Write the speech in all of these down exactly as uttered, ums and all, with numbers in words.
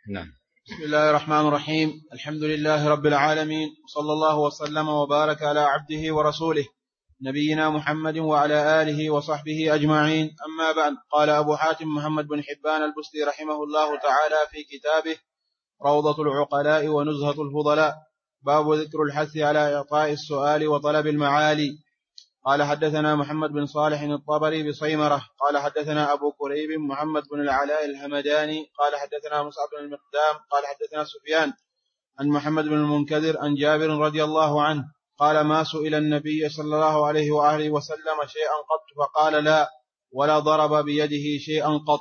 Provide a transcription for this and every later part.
نعم. بسم الله الرحمن الرحيم. الحمد لله رب العالمين، صلى الله وسلم وبارك على عبده ورسوله نبينا محمد وعلى آله وصحبه أجمعين. أما بعد، قال أبو حاتم محمد بن حبان البستي رحمه الله تعالى في كتابه روضة العقلاء ونزهة الفضلاء: باب ذكر الحث على إعطاء السؤال وطلب المعالي. قال حدثنا محمد بن صالح الطبري بصيمرة قال حدثنا أبو كريب محمد بن العلاء الهمداني قال حدثنا مصعب بن المقدام قال حدثنا سفيان عن محمد بن المنكدر عن جابر رضي الله عنه قال: ما سئل النبي صلى الله عليه وآله وسلم شيئا قط فقال لا، ولا ضرب بيده شيئا قط.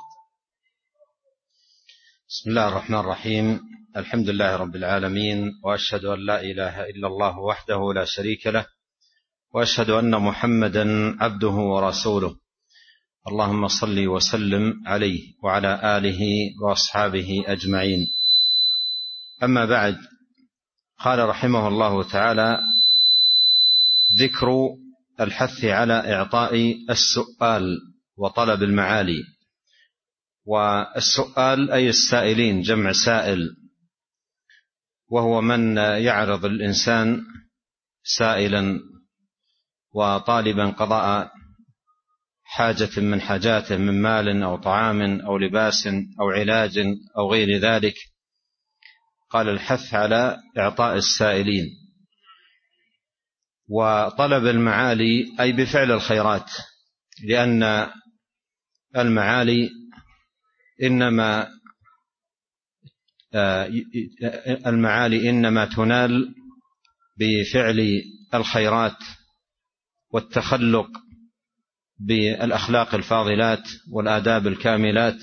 بسم الله الرحمن الرحيم. الحمد لله رب العالمين، وأشهد أن لا إله إلا الله وحده لا شريك له، وأشهد أن محمدا عبده ورسوله. اللهم صل وسلم عليه وعلى آله وأصحابه أجمعين. أما بعد، قال رحمه الله تعالى: ذكر الحث على إعطاء السؤال وطلب المعالي. والسؤال أي السائلين، جمع سائل، وهو من يعرض الإنسان سائلا وطالبا قضاء حاجة من حاجاته من مال أو طعام أو لباس أو علاج أو غير ذلك. قال: الحث على إعطاء السائلين. وطلب المعالي أي بفعل الخيرات، لأن المعالي إنما المعالي إنما تنال بفعل الخيرات والتخلق بالأخلاق الفاضلات والآداب الكاملات.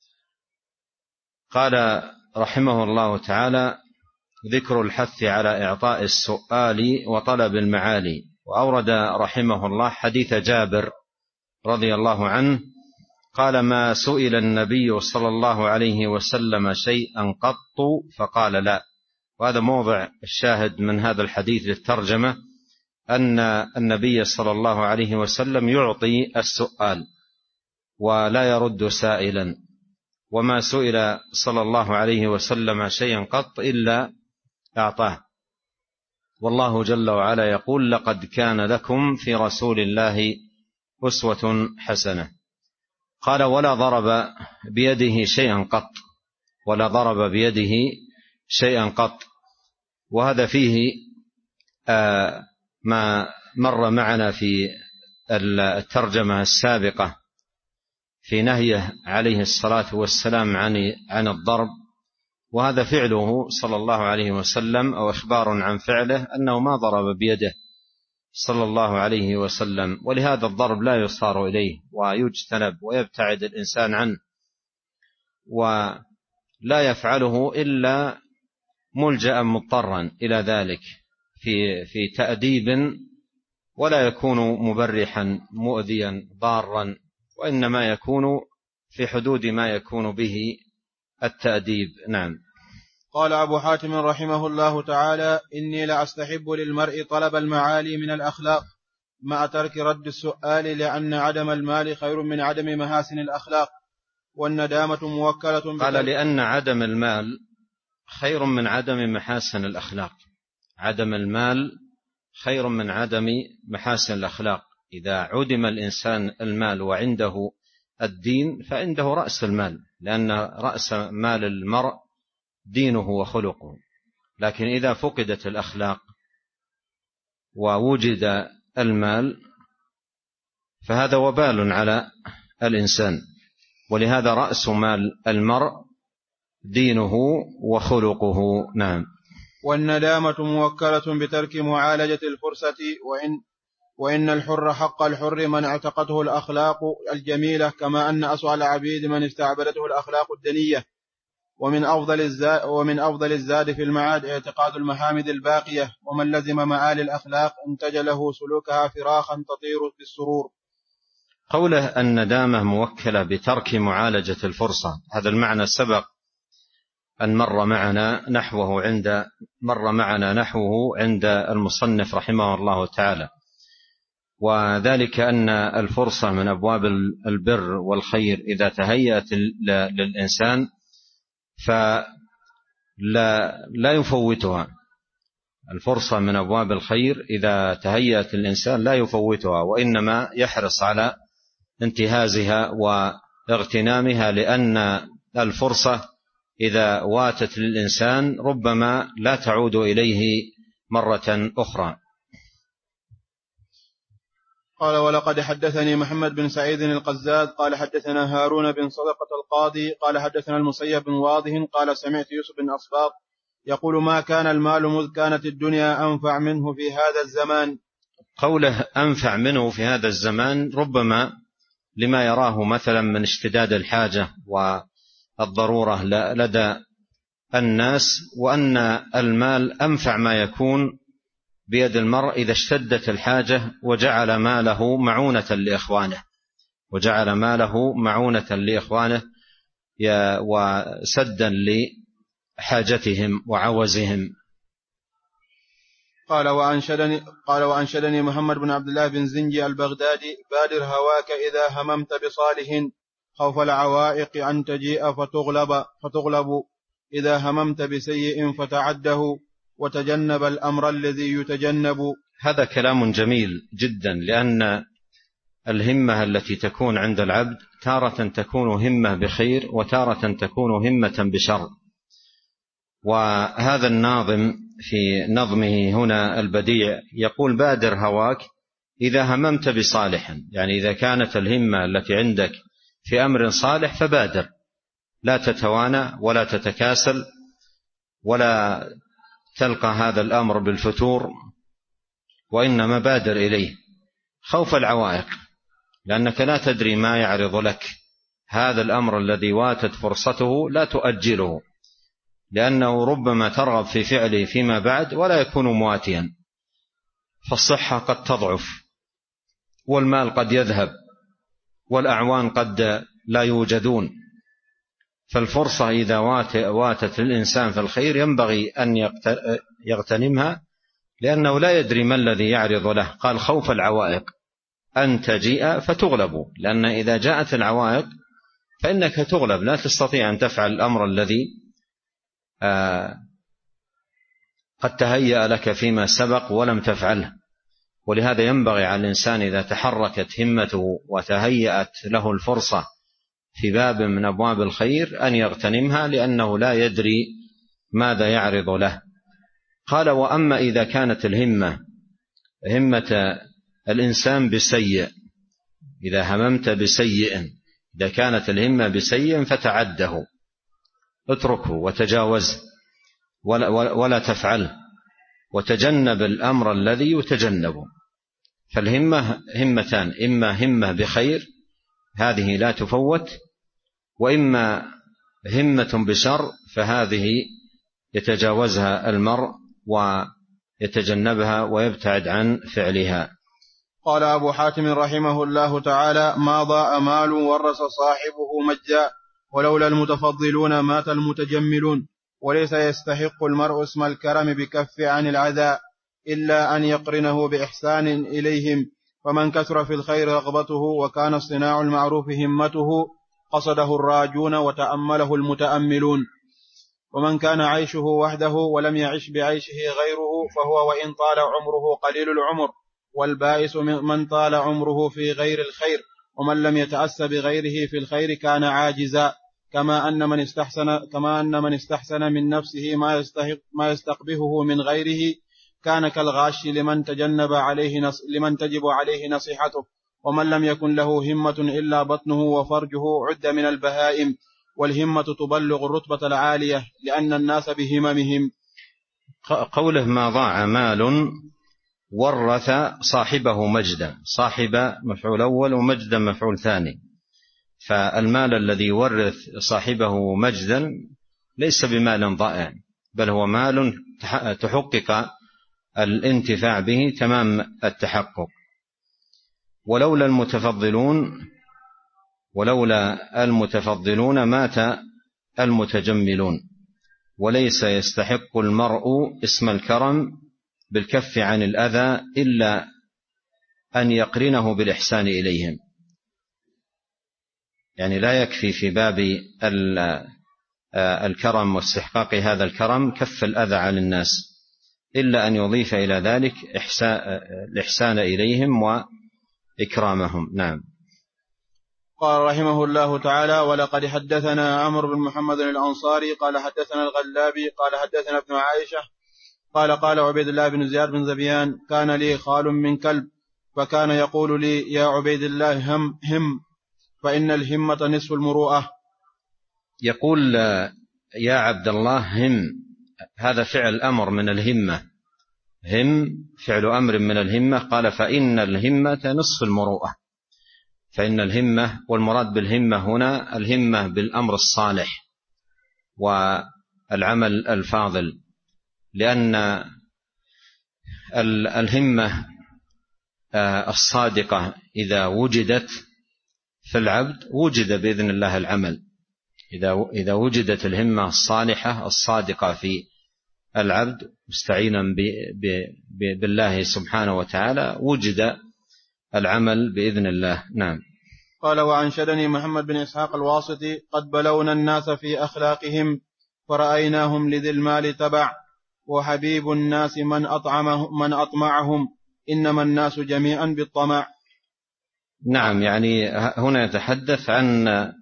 قال رحمه الله تعالى: ذكر الحث على إعطاء السؤال وطلب المعالي. وأورد رحمه الله حديث جابر رضي الله عنه قال: ما سئل النبي صلى الله عليه وسلم شيئا قط فقال لا. وهذا موضع الشاهد من هذا الحديث للترجمة، أن النبي صلى الله عليه وسلم يعطي السؤال ولا يرد سائلا، وما سئل صلى الله عليه وسلم شيئا قط إلا أعطاه. والله جل وعلا يقول: لقد كان لكم في رسول الله أسوة حسنة. قال: ولا ضرب بيده شيئا قط، ولا ضرب بيده شيئا قط. وهذا فيه آه ما مر معنا في الترجمة السابقة في نهيه عليه الصلاة والسلام عن عن الضرب، وهذا فعله صلى الله عليه وسلم، أو إخبار عن فعله أنه ما ضرب بيده صلى الله عليه وسلم. ولهذا الضرب لا يصار إليه ويجتنب ويبتعد الإنسان عنه، ولا يفعله إلا ملجأ مضطرا إلى ذلك في في تأديب، ولا يكون مبرحا مؤذيا ضارا، وإنما يكون في حدود ما يكون به التأديب. نعم. قال أبو حاتم رحمه الله تعالى: إني لأستحب للمرء طلب المعالي من الأخلاق مع ترك رد السؤال، لأن عدم المال خير من عدم محاسن الأخلاق، والندامة موكلة. قال: لأن عدم المال خير من عدم محاسن الأخلاق. عدم المال خير من عدم محاسن الأخلاق. إذا عدم الإنسان المال وعنده الدين فعنده رأس المال، لأن رأس مال المرء دينه وخلقه. لكن إذا فقدت الأخلاق ووجد المال فهذا وبال على الإنسان. ولهذا رأس مال المرء دينه وخلقه. نعم. والندامة موكلة بترك معالجة الفرصة، وإن, وإن الحر حق الحر من اعتقته الأخلاق الجميلة، كما أن أسوأ العبيد من استعبدته الأخلاق الدنية. ومن أفضل الزاد, ومن أفضل الزاد في المعاد اعتقاد المحامد الباقية، ومن لزم معالي الأخلاق انتج له سلوكها فراخا تطير بالسرور. قوله الندامة موكلة بترك معالجة الفرصة، هذا المعنى سبق أن مر معنا نحوه عند مر معنا نحوه عند المصنف رحمه الله تعالى. وذلك أن الفرصة من أبواب البر والخير إذا تهيأت للإنسان لا, لا يفوتها. الفرصة من أبواب الخير إذا تهيأت الإنسان لا يفوتها، وإنما يحرص على انتهازها واغتنامها، لأن الفرصة إذا واتت للإنسان ربما لا تعود إليه مرة أخرى. قال: ولقد حدثني محمد بن سعيد القزاز قال حدثنا هارون بن صدقة القاضي قال حدثنا المسيب بن واضح قال سمعت يوسف بن أصباط يقول: ما كان المال مذ كانت الدنيا أنفع منه في هذا الزمان. قوله أنفع منه في هذا الزمان ربما لما يراه مثلا من اشتداد الحاجة والضرورة لدى الناس، وأن المال أنفع ما يكون بيد المرء إذا اشتدت الحاجة وجعل ماله معونة لإخوانه وجعل ماله معونة لإخوانه وسدا لحاجتهم وعوزهم. قال وأنشدني, قال وأنشدني محمد بن عبد الله بن زنجي البغدادي: بادر هواك إذا هممت بصالح خوف العوائق أن تجيء فتغلب, فتغلب إذا هممت بسيء فتعده وتجنب الأمر الذي يتجنب. هذا كلام جميل جدا، لأن الهمة التي تكون عند العبد تارة تكون همة بخير وتارة تكون همة بشر. وهذا الناظم في نظمه هنا البديع يقول: بادر هواك إذا هممت بصالح، يعني إذا كانت الهمة التي عندك في أمر صالح فبادر، لا تتوانى ولا تتكاسل ولا تلقى هذا الأمر بالفتور، وإنما بادر إليه خوف العوائق، لأنك لا تدري ما يعرض لك. هذا الأمر الذي واتت فرصته لا تؤجله، لأنه ربما ترغب في فعله فيما بعد ولا يكون مواتيا، فالصحة قد تضعف والمال قد يذهب والأعوان قد لا يوجدون. فالفرصة إذا واتت للإنسان في الخير ينبغي أن يغتنمها، لأنه لا يدري ما الذي يعرض له. قال: خوف العوائق أن تجيء فتغلب، لأن إذا جاءت العوائق فإنك تغلب، لا تستطيع أن تفعل الأمر الذي آه قد تهيأ لك فيما سبق ولم تفعله. ولهذا ينبغي على الإنسان إذا تحركت همته وتهيأت له الفرصة في باب من أبواب الخير أن يغتنمها، لأنه لا يدري ماذا يعرض له. قال: وأما إذا كانت الهمة همة الإنسان بسيء، إذا هممت بسيء، إذا كانت الهمة بسيء فتعده، اتركه وتجاوز ولا, ولا تفعل، وتجنب الأمر الذي يتجنبه. فالهمة همتان: إما همة بخير هذه لا تفوت، وإما همة بشر فهذه يتجاوزها المرء ويتجنبها ويبتعد عن فعلها. قال أبو حاتم رحمه الله تعالى: ما ضاء مال ورث صاحبه مجا، ولولا المتفضلون مات المتجملون. وليس يستحق المرء اسم الكرم بكف عن العذى إلا أن يقرنه بإحسان إليهم. فمن كثر في الخير رغبته وكان اصطناع المعروف همته قصده الراجون وتأمله المتأملون. ومن كان عيشه وحده ولم يعش بعيشه غيره فهو وإن طال عمره قليل العمر، والبائس من طال عمره في غير الخير، ومن لم يتأس بغيره في الخير كان عاجزا. كما أن من استحسن كما أن من استحسن من نفسه ما يستحق ما يستقبحه من غيره كان كالغاش لمن تجنب عليه نص لمن تجب عليه نصيحته. ومن لم يكن له همة إلا بطنه وفرجه عد من البهائم، والهمة تبلغ الرتبة العالية لأن الناس بهممهم. قوله: ما ضاع مال ورث صاحبه مجدا، صاحب مفعول أول ومجدا مفعول ثاني. فالمال الذي يورث صاحبه مجدا ليس بمال ضائع، بل هو مال تحقق الانتفاع به تمام التحقق. ولولا المتفضلون ولولا المتفضلون مات المتجملون. وليس يستحق المرء اسم الكرم بالكف عن الأذى إلا أن يقرنه بالإحسان إليهم. يعني لا يكفي في باب الكرم واستحقاق هذا الكرم كف الأذى عن الناس، إلا أن يضيف إلى ذلك الإحسان إليهم وإكرامهم. نعم. قال رحمه الله تعالى: ولقد حدثنا عمرو بن محمد الأنصاري قال حدثنا الغلابي قال حدثنا ابن عائشة قال قال عبيد الله بن زياد بن زبيان: كان لي خال من كلب، فكان يقول لي: يا عبيد الله هم هم فإن الهمة نصف المروءة. يقول: يا عبد الله هم، هذا فعل أمر من الهمة، هم فعل أمر من الهمة. قال: فإن الهمة نصف المروءة. فإن الهمة، والمراد بالهمة هنا الهمة بالأمر الصالح والعمل الفاضل، لأن الهمة الصادقة إذا وجدت في العبد وجد بإذن الله العمل. إذا وجدت الهمة الصالحة الصادقة في العبد مستعينا بالله سبحانه وتعالى وجد العمل بإذن الله. نعم. قال: وأنشدني محمد بن إسحاق الواسطي: قد بلونا الناس في أخلاقهم فرأيناهم لذي المال تبع، وحبيب الناس من أطعمهم من أطمعهم، إنما الناس جميعا بالطمع. نعم، يعني هنا يتحدث عن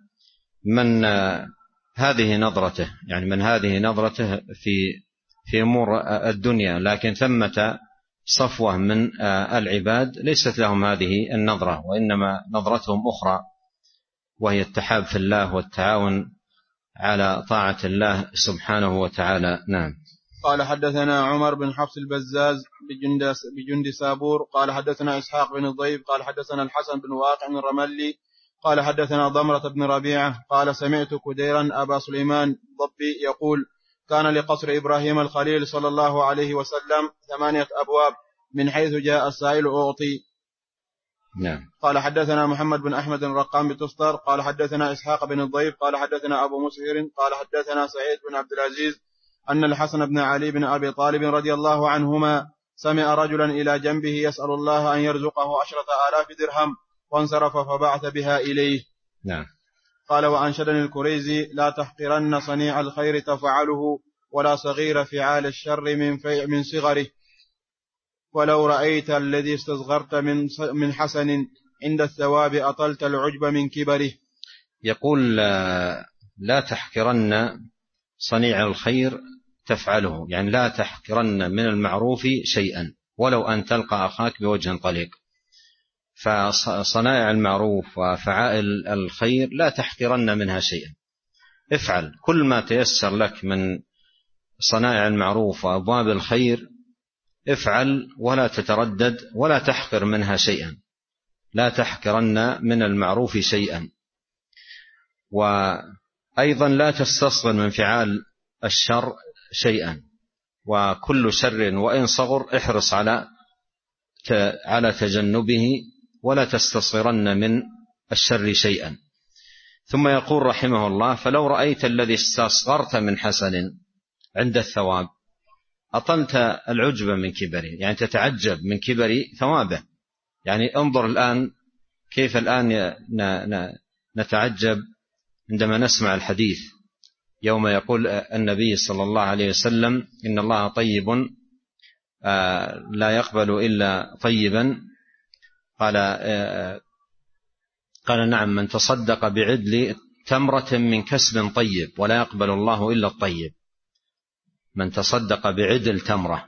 من هذه نظرته، يعني من هذه نظرته في في أمور الدنيا، لكن ثمة صفوة من العباد ليست لهم هذه النظرة، وإنما نظرتهم أخرى، وهي التحاب في الله والتعاون على طاعة الله سبحانه وتعالى. نعم. قال: حدثنا عمر بن حفص البزاز بجند سابور قال حدثنا إسحاق بن الضيب قال حدثنا الحسن بن واقع بن الرملي قال حدثنا ضمرة بن ربيعة قال: سمعت كديرا أبا سليمان ضبي يقول: كان لقصر إبراهيم الخليل صلى الله عليه وسلم ثمانية أبواب، من حيث جاء السائل أعطي. نعم. قال: حدثنا محمد بن أحمد الرقام بتسطر قال حدثنا إسحاق بن الضيف قال حدثنا أبو مسهر قال حدثنا سعيد بن عبد العزيز أن الحسن بن علي بن أبي طالب رضي الله عنهما سمع رجلا إلى جنبه يسأل الله أن يرزقه عشرة آلاف درهم، وانصرف فبعث بها إليه. نعم. قال: وأنشدني الكريزي: لا تحقرن صنيع الخير تفعله، ولا صغير فعال الشر من, من صغره، ولو رأيت الذي استصغرت من, من حسن عند الثواب أطلت العجب من كبره. يقول: لا تحقرن صنيع الخير تفعله، يعني لا تحقرن من المعروف شيئا ولو أن تلقى أخاك بوجه طليق. فصنائع المعروف وفعائل الخير لا تحقرن منها شيئا، افعل كل ما تيسر لك من صنائع المعروف وأبواب الخير، افعل ولا تتردد ولا تحقر منها شيئا، لا تحقرن من المعروف شيئا. وأيضا لا تستصغر من فعال الشر شيئا، وكل شر وإن صغر احرص على على تجنبه ولا تستصغرن من الشر شيئا. ثم يقول رحمه الله: فلو رأيت الذي استصغرت من حسن عند الثواب أطلت العجب من كبره، يعني تتعجب من كبر ثوابه. يعني انظر الآن كيف الآن نتعجب عندما نسمع الحديث يوم يقول النبي صلى الله عليه وسلم: إن الله طيب لا يقبل إلا طيبا. قال قال: نعم، من تصدق بعدل تمرة من كسب طيب ولا يقبل الله إلا الطيب. من تصدق بعدل تمرة،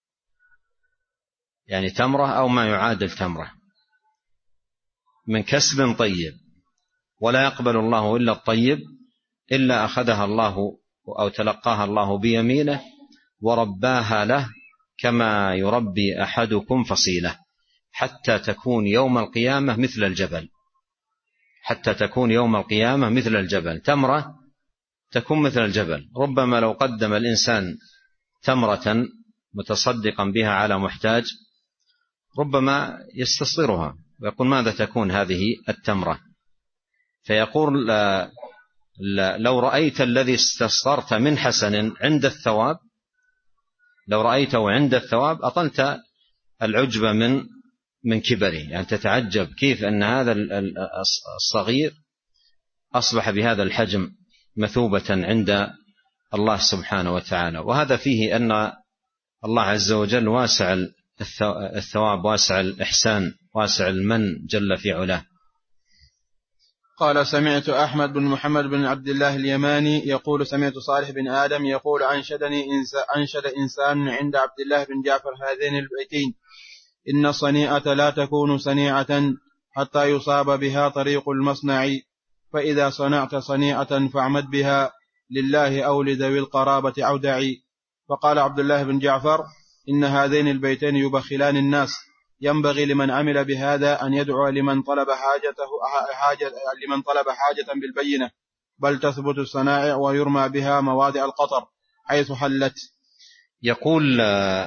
يعني تمرة أو ما يعادل تمرة من كسب طيب ولا يقبل الله إلا الطيب، إلا أخذها الله أو تلقاها الله بيمينه ورباها له كما يربي أحدكم فصيلة، حتى تكون يوم القيامة مثل الجبل. حتى تكون يوم القيامة مثل الجبل، تمرة تكون مثل الجبل. ربما لو قدم الإنسان تمرة متصدقا بها على محتاج ربما يستصغرها ويقول: ماذا تكون هذه التمرة؟ فيقول: لا لا لو رأيت الذي استصغرت من حسن عند الثواب، لو رأيته عند الثواب أطلت العجب من من كبره، يعني تتعجب كيف أن هذا الصغير أصبح بهذا الحجم مثوبة عند الله سبحانه وتعالى. وهذا فيه أن الله عز وجل واسع الثواب، واسع الإحسان، واسع المن جل في علاه. قال سمعت أحمد بن محمد بن عبد الله اليماني يقول سمعت صالح بن آدم يقول أنشدني إنسان أنشد إنسان عند عبد الله بن جعفر هذين البيتين: إن الصنيعة لا تكون صنيعة حتى يصاب بها طريق المصنع، فإذا صنعت صنيعة فاعمد بها لله أو لذوي القرابة أودعي. فقال عبد الله بن جعفر: إن هذين البيتين يبخلان الناس، ينبغي لمن عمل بهذا أن يدعو لمن طلب حاجته حاجة لمن طلب حاجة بالبينة، بل تثبت الصنائع ويرمى بها مواضع القطر حيث حلت. يقول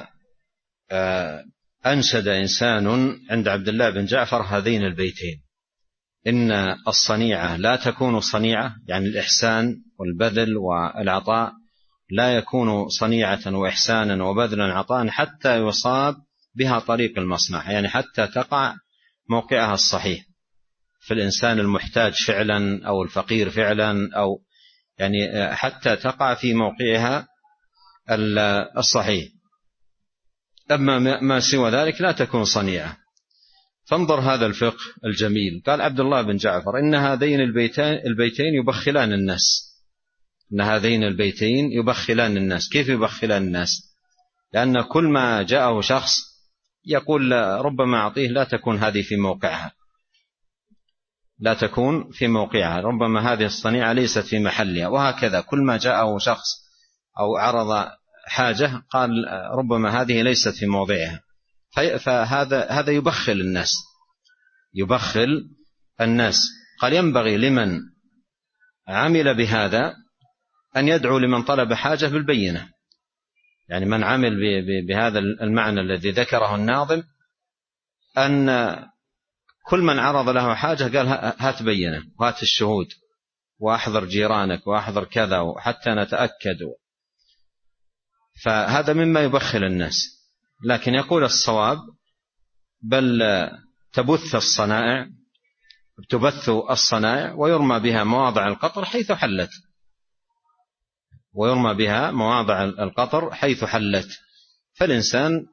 أنشد إنسان عند عبد الله بن جعفر هذين البيتين: إن الصنيعة لا تكون صنيعة، يعني الإحسان والبذل والعطاء لا يكون صنيعة وإحسانا وبذلا عطاء حتى يصاب بها طريق المصنع، يعني حتى تقع موقعها الصحيح في الإنسان المحتاج فعلا أو الفقير فعلا، أو يعني حتى تقع في موقعها الصحيح. أما ما سوى ذلك لا تكون صنيعة. فانظر هذا الفقه الجميل. قال عبد الله بن جعفر: إن هذين البيتين, البيتين يبخلان الناس. إن هذين البيتين يبخلان الناس. كيف يبخلان الناس؟ لأن كل ما جاءه شخص يقول ربما أعطيه لا تكون هذه في موقعها، لا تكون في موقعها، ربما هذه الصنيعة ليست في محلها، وهكذا كل ما جاءه شخص أو عرض حاجة قال ربما هذه ليست في موضعها. فهذا هذا يبخل الناس، يبخل الناس. قال: ينبغي لمن عمل بهذا أن يدعو لمن طلب حاجة بالبينة، يعني من عمل بهذا المعنى الذي ذكره الناظم، أن كل من عرض له حاجة قال هات بينة وهات الشهود وأحضر جيرانك وأحضر كذا وحتى نتأكد. فهذا مما يبخل الناس. لكن يقول الصواب: بل تبث الصنائع تبث الصنائع ويرمى بها مواضع القطر حيث حلت، ويرمى بها مواضع القطر حيث حلت. فالإنسان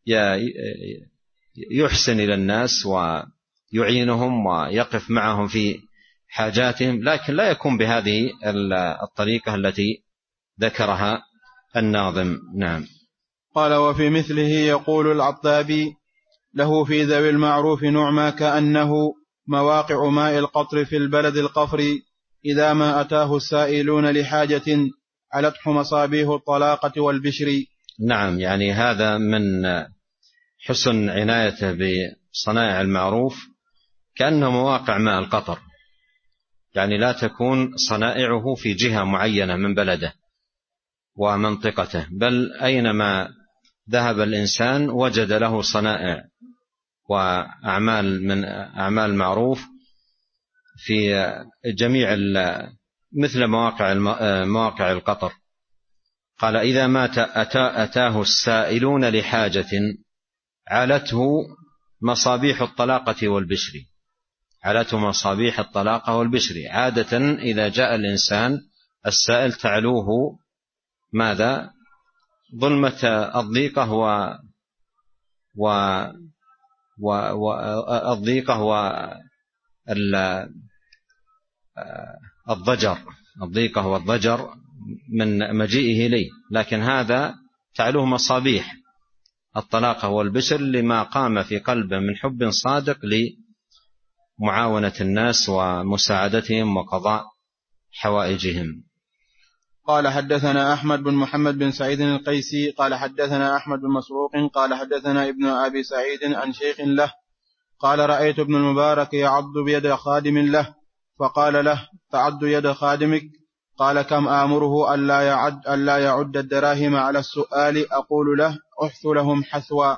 يحسن إلى الناس ويعينهم ويقف معهم في حاجاتهم، لكن لا يكون بهذه الطريقة التي ذكرها الناظم. نعم. قال: وفي مثله يقول العطابي: له في ذوي المعروف نعمى كأنه مواقع ماء القطر في البلد القفر، إذا ما أتاه السائلون لحاجة علته مصابيه الطلاقة والبشر. نعم، يعني هذا من حسن عنايته بصنائع المعروف، كأنه مواقع ماء القطر، يعني لا تكون صنائعه في جهة معينة من بلده ومنطقته، بل أينما ذهب الإنسان وجد له صنائع وأعمال من أعمال معروف في جميع مثل مواقع مواقع القطر. قال: إذا ما أتاه السائلون لحاجة علته مصابيح الطلاقة والبشر. علته مصابيح الطلاقة والبشر. عادة إذا جاء الإنسان السائل تعلوه ماذا؟ ظلمة الضيقة و و والضيقة والضجر، الضيقة والضجر من مجيئه لي. لكن هذا تعلوه مصابيح الطلاقة والبشر لما قام في قلبه من حب صادق لمعاونة الناس ومساعدتهم وقضاء حوائجهم. قال: حدثنا أحمد بن محمد بن سعيد القيسي قال حدثنا أحمد بن مسروق قال حدثنا ابن أبي سعيد عن شيخ له قال: رأيت ابن المبارك يعض بيد خادم له، فقال له: تعض يد خادمك؟ قال: كم آمره ألا يعد, ألا يعد الدراهم على السؤال، أقول له: أحث لهم حثوا.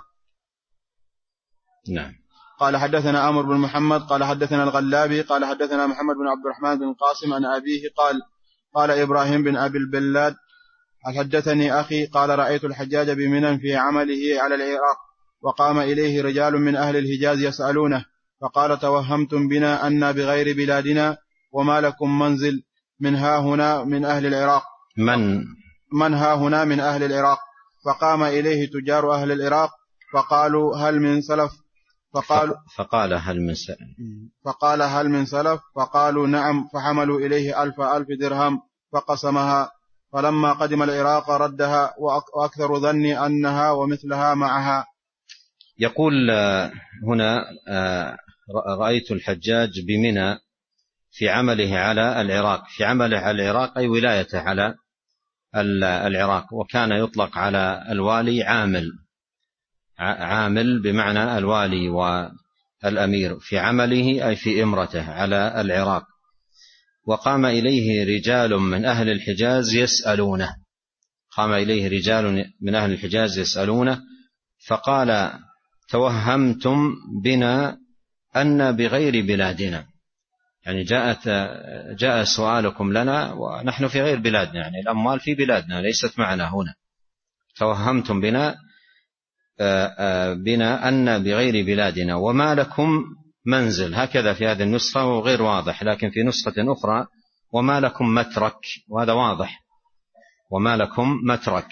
نعم. قال: حدثنا عمرو بن محمد قال حدثنا الغلابي قال حدثنا محمد بن عبد الرحمن بن القاسم عن أبيه قال: قال إبراهيم بن أبي البلاد: حدثني أخي قال: رأيت الحجاج بمنى في عمله على العراق، وقام إليه رجال من أهل الحجاز يسألونه، فقال: توهمتم بنا أن بغير بلادنا وما لكم منزل، من ها هنا من أهل العراق من من ها هنا من أهل العراق فقام إليه تجار أهل العراق فقالوا هل من سلف فقالوا فقال هل من سلف فقال هل من سلف فقالوا نعم فحملوا إليه ألف ألف درهم فقسمها فلما قدم العراق ردها وأكثر ظني أنها ومثلها معها. يقول هنا رأيت الحجاج بمنى في عمله على العراق، في عمله على العراق أي ولايته على العراق، وكان يطلق على الوالي عامل، عامل بمعنى الوالي والأمير، في عمله أي في إمرته على العراق. وقام إليه رجال من أهل الحجاز يسألونه، قام إليه رجال من أهل الحجاز يسألونه فقال توهمتم بنا أن بغير بلادنا، يعني جاءت جاء سؤالكم لنا ونحن في غير بلادنا، يعني الأموال في بلادنا ليست معنا هنا. توهمتم بنا بنا أن بغير بلادنا وما لكم منزل، هكذا في هذه النسخة وغير واضح، لكن في نسخة أخرى وما لكم مترك، وهذا واضح، وما لكم مترك.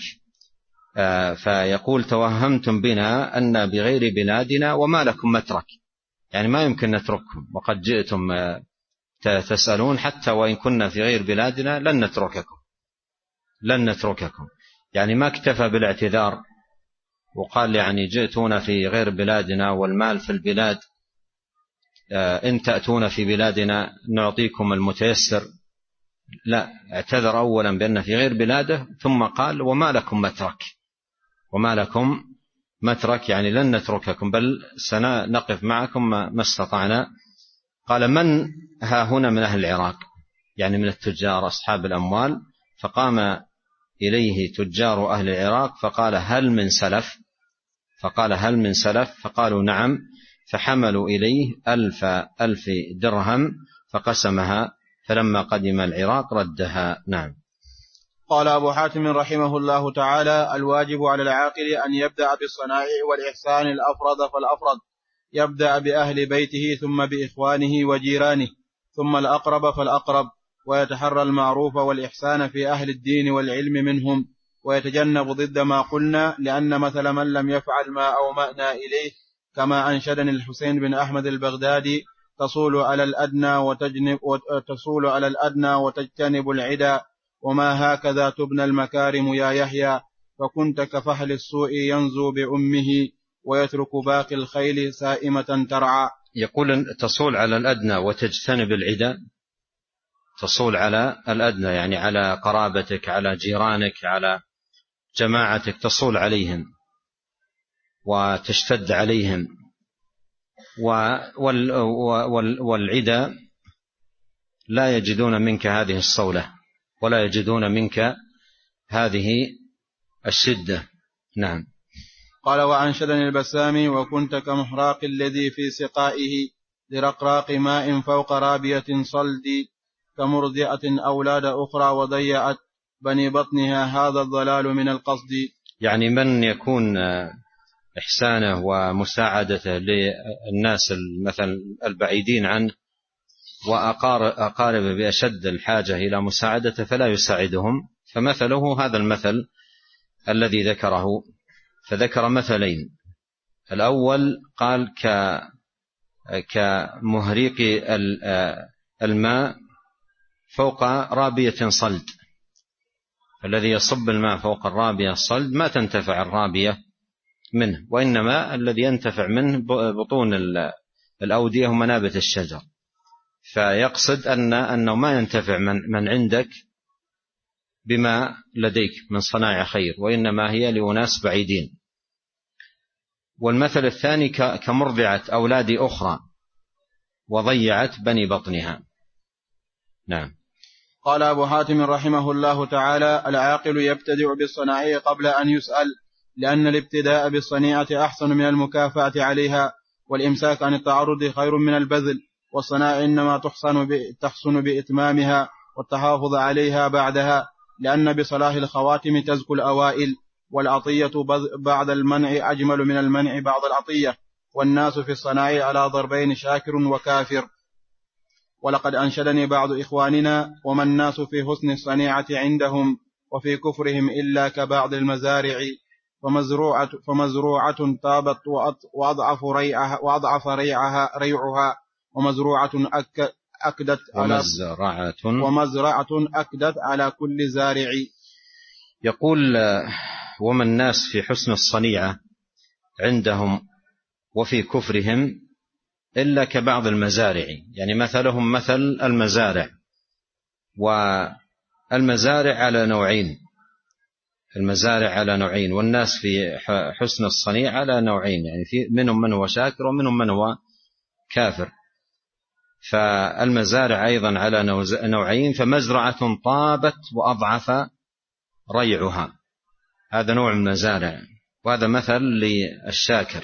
فيقول توهمتم بنا أن بغير بلادنا وما لكم مترك، يعني ما يمكن نترككم، وقد جئتم تسألون حتى وإن كنا في غير بلادنا لن نترككم لن نترككم يعني ما اكتفى بالاعتذار وقال يعني جئتونا في غير بلادنا والمال في البلاد، إن تأتون في بلادنا نعطيكم المتيسر، لا، اعتذر أولا بأن في غير بلاده، ثم قال وما لكم مترك، وما لكم مترك يعني لن نترككم بل سنقف معكم ما استطعنا. قال من ها هنا من أهل العراق، يعني من التجار أصحاب الأموال. فقام إليه تجار أهل العراق فقال هل من سلف، فقال هل من سلف فقالوا نعم، فحملوا إليه ألف ألف درهم فقسمها، فلما قدم العراق ردها. نعم. قال أبو حاتم رحمه الله تعالى الواجب على العاقل أن يبدأ بالصنائع والإحسان الأفرد فالأفرد، يبدأ بأهل بيته ثم بإخوانه وجيرانه ثم الأقرب فالأقرب، ويتحرى المعروف والإحسان في أهل الدين والعلم منهم، ويتجنب ضد ما قلنا، لأن مثل من لم يفعل ما أومأنا إليه كما أنشدني الحسين بن أحمد البغدادي تصول على الأدنى وتجنب وتصول على الأدنى وتجتنب العدا، وما هكذا تبنى المكارم يا يحيى، فكنت كفحل السوء ينزو بأمه ويترك باقي الخيل سائمة ترعى. يقول تصول على الأدنى وتجتنب العدا، تصول على الأدنى يعني على قرابتك، على جيرانك، على جماعتك، تصول عليهم وتشتد عليهم. والعدا لا يجدون منك هذه الصولة ولا يجدون منك هذه الشدة. نعم. قال وأنشدني البسامي وكنت كمحراق الذي في سقائه لرقراق ماء فوق رابية صلد، كمرضعة أولاد أخرى وضيعت بني بطنها، هذا الضلال من القصد. يعني من يكون إحسانه ومساعدته للناس مثلا البعيدين عنه وأقارب بأشد الحاجة إلى مساعدته فلا يساعدهم، فمثله هذا المثل الذي ذكره، فذكر مثلين. الأول قال كمهريق الماء فوق رابية صلد، الذي يصب الماء فوق الرابية الصلد ما تنتفع الرابية منه، وإنما الذي ينتفع منه بطون الأودية ومنابت الشجر، فيقصد أن أنه ما ينتفع من, من عندك بما لديك من صناعة خير، وإنما هي لأناس بعيدين. والمثل الثاني كمرضعة أولاد أخرى وضيعت بني بطنها. نعم. قال أبو حاتم رحمه الله تعالى العاقل يبتدع بالصناعة قبل أن يسأل، لأن الابتداء بالصنيعة أحسن من المكافأة عليها، والإمساك عن التعرض خير من البذل، والصناعة إنما تحسن, تحسن بإتمامها والتحافظ عليها بعدها، لأن بصلاح الخواتم تزكو الأوائل، والعطية بعد المنع أجمل من المنع بعد العطية، والناس في الصناعة على ضربين شاكر وكافر. ولقد أنشدني بعض إخواننا: وما الناس في حسن الصنيعة عندهم وفي كفرهم إلا كبعض المزارع فمزروعة, فمزروعة طابت وأضعف ريعها, وأضعف ريعها, ريعها ومزروعة أك أكدت على ومزرعة, ومزرعة أكدت على كل زارع. يقول: وما الناس في حسن الصنيعة عندهم وفي كفرهم إلا كبعض المزارع، يعني مثلهم مثل المزارع. والمزارع على نوعين، المزارع على نوعين، والناس في حسن الصنيعة على نوعين، يعني في منهم من هو شاكر ومنهم من هو كافر. فالمزارع أيضا على نوعين، فمزرعة طابت وأضعف ريعها، هذا نوع من المزارع، وهذا مثل للشاكر.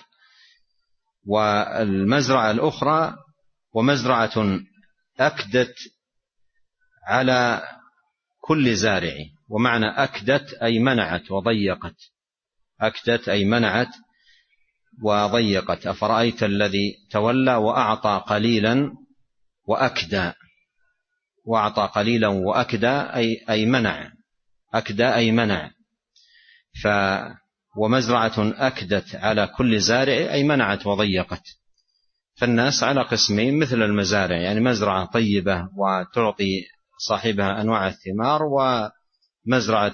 والمزرعة الأخرى: ومزرعة أكدت على كل زارع. ومعنى أكدت أي منعت وضيقت، أكدت أي منعت وضيقت. أفرأيت الذي تولى وأعطى قليلا وأكدى، وأعطى قليلا وأكدى أي, أي منع، أكدى أي منع. ف ومزرعة أكدت على كل زارع أي منعت وضيقت. فالناس على قسمين مثل المزارع، يعني مزرعة طيبة وتعطي صاحبها أنواع الثمار، ومزرعة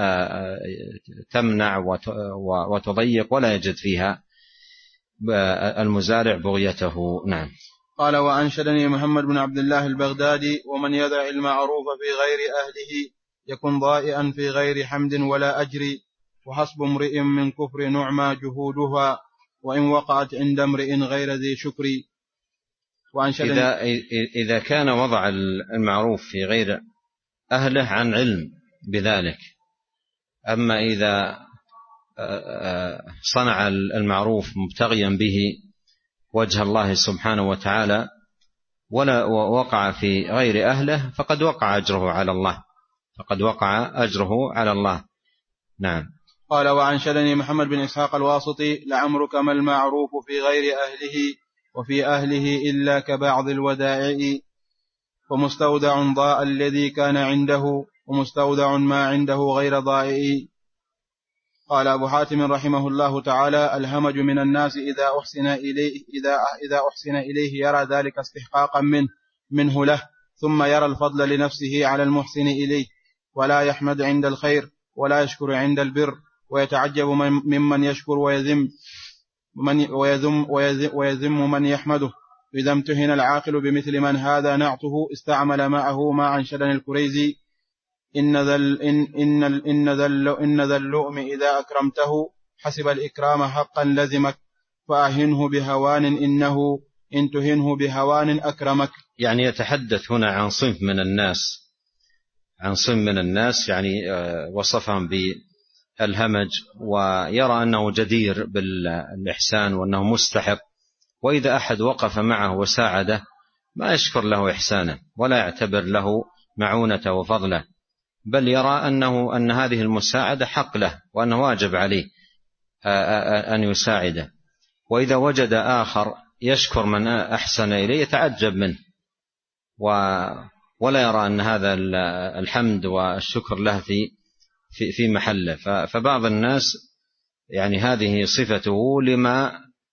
تمنع وتضيق ولا يجد فيها المزارع بغيته. نعم. قال: وأنشدني محمد بن عبد الله البغدادي: ومن يدع المعروف في غير أهله يكن ضائعا في غير حمد ولا أجر، وحسب امرئ من كفر نعمى جهودها وإن وقعت عند امرئ غير ذي شكر. إذا, إذا كان وضع المعروف في غير أهله عن علم بذلك. أما إذا صنع المعروف مبتغيا به وجه الله سبحانه وتعالى ولا وقع في غير أهله فقد وقع أجره على الله، فقد وقع أجره على الله. نعم. قال: وأنشدني محمد بن إسحاق الواسطي: لعمرك ما المعروف في غير أهله وفي أهله إلا كبعض الودائع، ومستودع ضاء الذي كان عنده ومستودع ما عنده غير ضائع. قال أبو حاتم رحمه الله تعالى: الهمج من الناس إذا أحسن إليه, إذا إذا أحسن إليه يرى ذلك استحقاقا منه, منه له، ثم يرى الفضل لنفسه على المحسن إليه، ولا يحمد عند الخير ولا يشكر عند البر، ويتعجب ممن يشكر ويذم من ويذم, ويذم, ويذم من يحمده. إذا امتهن العاقل بمثل من هذا نعته استعمل معه ما أنشدني الكريزي: إن ذا إن إن إن ذا إن ذا اللؤم إذا أكرمته حسب الإكرام حقا لزمك، فأهنه بهوان إنه إن تهنه بهوان أكرمك. يعني يتحدث هنا عن صنف من الناس، عن صنف من الناس، يعني وصفهم بالهمج، ويرى أنه جدير بالإحسان وأنه مستحق، وإذا أحد وقف معه وساعده ما يشكر له إحسانه ولا يعتبر له معونة وفضله، بل يرى أنه أن هذه المساعدة حق له وأنه واجب عليه أن يساعده. وإذا وجد آخر يشكر من أحسن إليه يتعجب منه ولا يرى أن هذا الحمد والشكر له في في محله. فبعض الناس يعني هذه صفته لما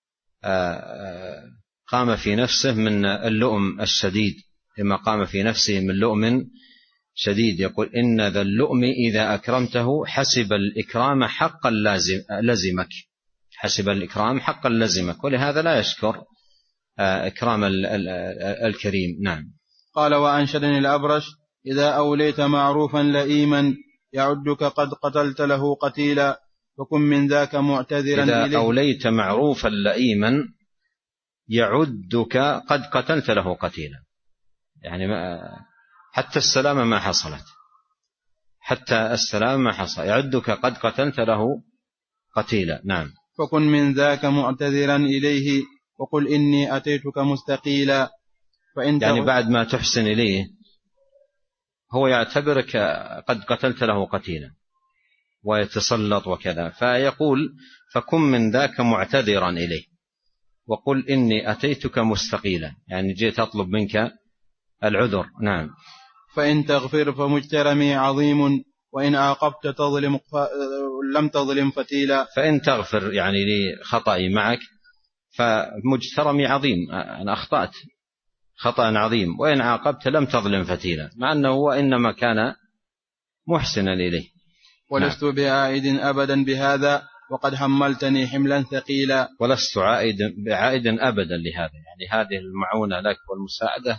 قام في نفسه من اللؤم الشديد، لما قام في نفسه من لؤم شديد. يقول: إن ذا اللؤم إذا أكرمته حسب الإكرام حقا لزمك، حسب الإكرام حقا لزمك، ولهذا لا يشكر إكرام الكريم. نعم. قال: وأنشدني الأبرش: إذا أوليت معروفا لئيما يعدك قد قتلت له قتيلا، فكن من ذاك معتذرا إذا إليه. أوليت معروفا لئيما يعدك قد قتلت له قتيلا، يعني حتى السلامة ما حصلت، حتى السلامة ما حصل، يعدك قد قتلت له قتيلا. نعم. فكن من ذاك معتذرا إليه وقل إني أتيتك مستقيلا. فإن يعني بعد ما تحسن إليه هو يعتبرك قد قتلت له قتيلا ويتسلط وكذا، فيقول: فكن من ذاك معتذرا إليه وقل إني أتيتك مستقيلا، يعني جيت أطلب منك العذر. نعم. فإن تغفر فمجترمي عظيم، وإن عاقبت تظلم لم تظلم فتيلا. فإن تغفر يعني لخطئي معك فمجترمي عظيم، أنا أخطأت خطأ عظيم، وإن عاقبت لم تظلم فتيلا، مع أنه هو إنما كان محسنا إليه. ولست نعم. بعائد أبدا بهذا، وقد حملتني حملا ثقيلا. ولست عائد بعائد أبدا لهذا، يعني هذه المعونة لك والمساعدة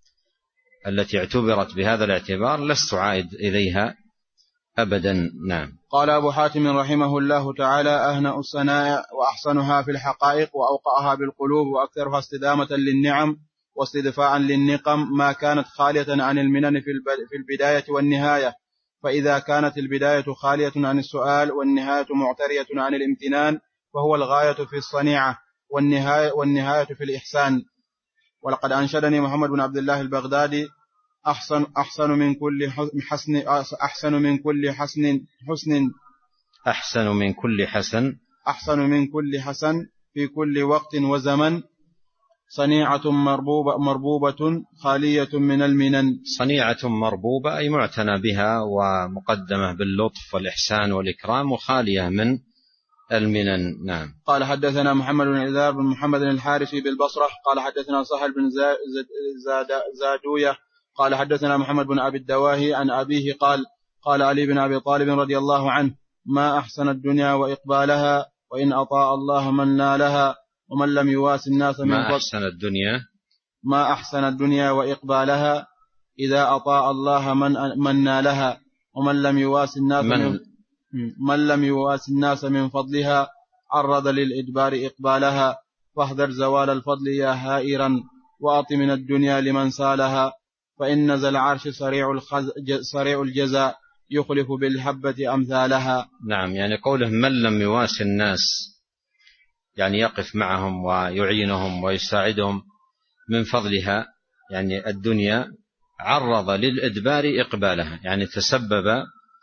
التي اعتبرت بهذا الاعتبار لست عائد إليها أبدا. نعم. قال أبو حاتم رحمه الله تعالى: أهنأ الصنائع وأحسنها في الحقائق وأوقعها بالقلوب وأكثرها استدامة للنعم واستدفاعا للنقم ما كانت خالية عن المنن في البداية والنهاية. فإذا كانت البداية خالية عن السؤال والنهاية معترية عن الامتنان فهو الغاية في الصنيعة والنهاية, والنهاية في الإحسان. ولقد أنشدني محمد بن عبد الله البغدادي: أحسن أحسن من كل حسن أحسن من كل حسن حسن أحسن من كل حسن أحسن من كل حسن في كل وقت وزمن صنيعة مربوبة مربوبة خالية من المنن. صنيعة مربوبة أي معتنى بها ومقدمة باللطف والإحسان والإكرام وخالية من المنن. نعم. قال حدثنا محمد بن عذار بن محمد الحارثي بالبصرة قال حدثنا سهل بن زاد زادوية قال حدثنا محمد بن أبي الدواهي عن أبيه قال قال علي بن أبي طالب رضي الله عنه: ما أحسن الدنيا وإقبالها، وإن أطاع الله من نالها، ومن لم يواس الناس من ما أحسن الدنيا ما أحسن الدنيا وإقبالها إذا أطاع الله من من نالها، ومن لم يواس الناس من, من, من لم يواس الناس من فضلها عرض للإدبار إقبالها. فاحذر زوال الفضل يا هائرا، وأعط من الدنيا لمن سالها، فإن ذا العرش سريع, سريع الجزاء يخلف بالحبة أمثالها. نعم. يعني قوله من لم يواس الناس يعني يقف معهم ويعينهم ويساعدهم من فضلها، يعني الدنيا، عرض للإدبار إقبالها، يعني تسبب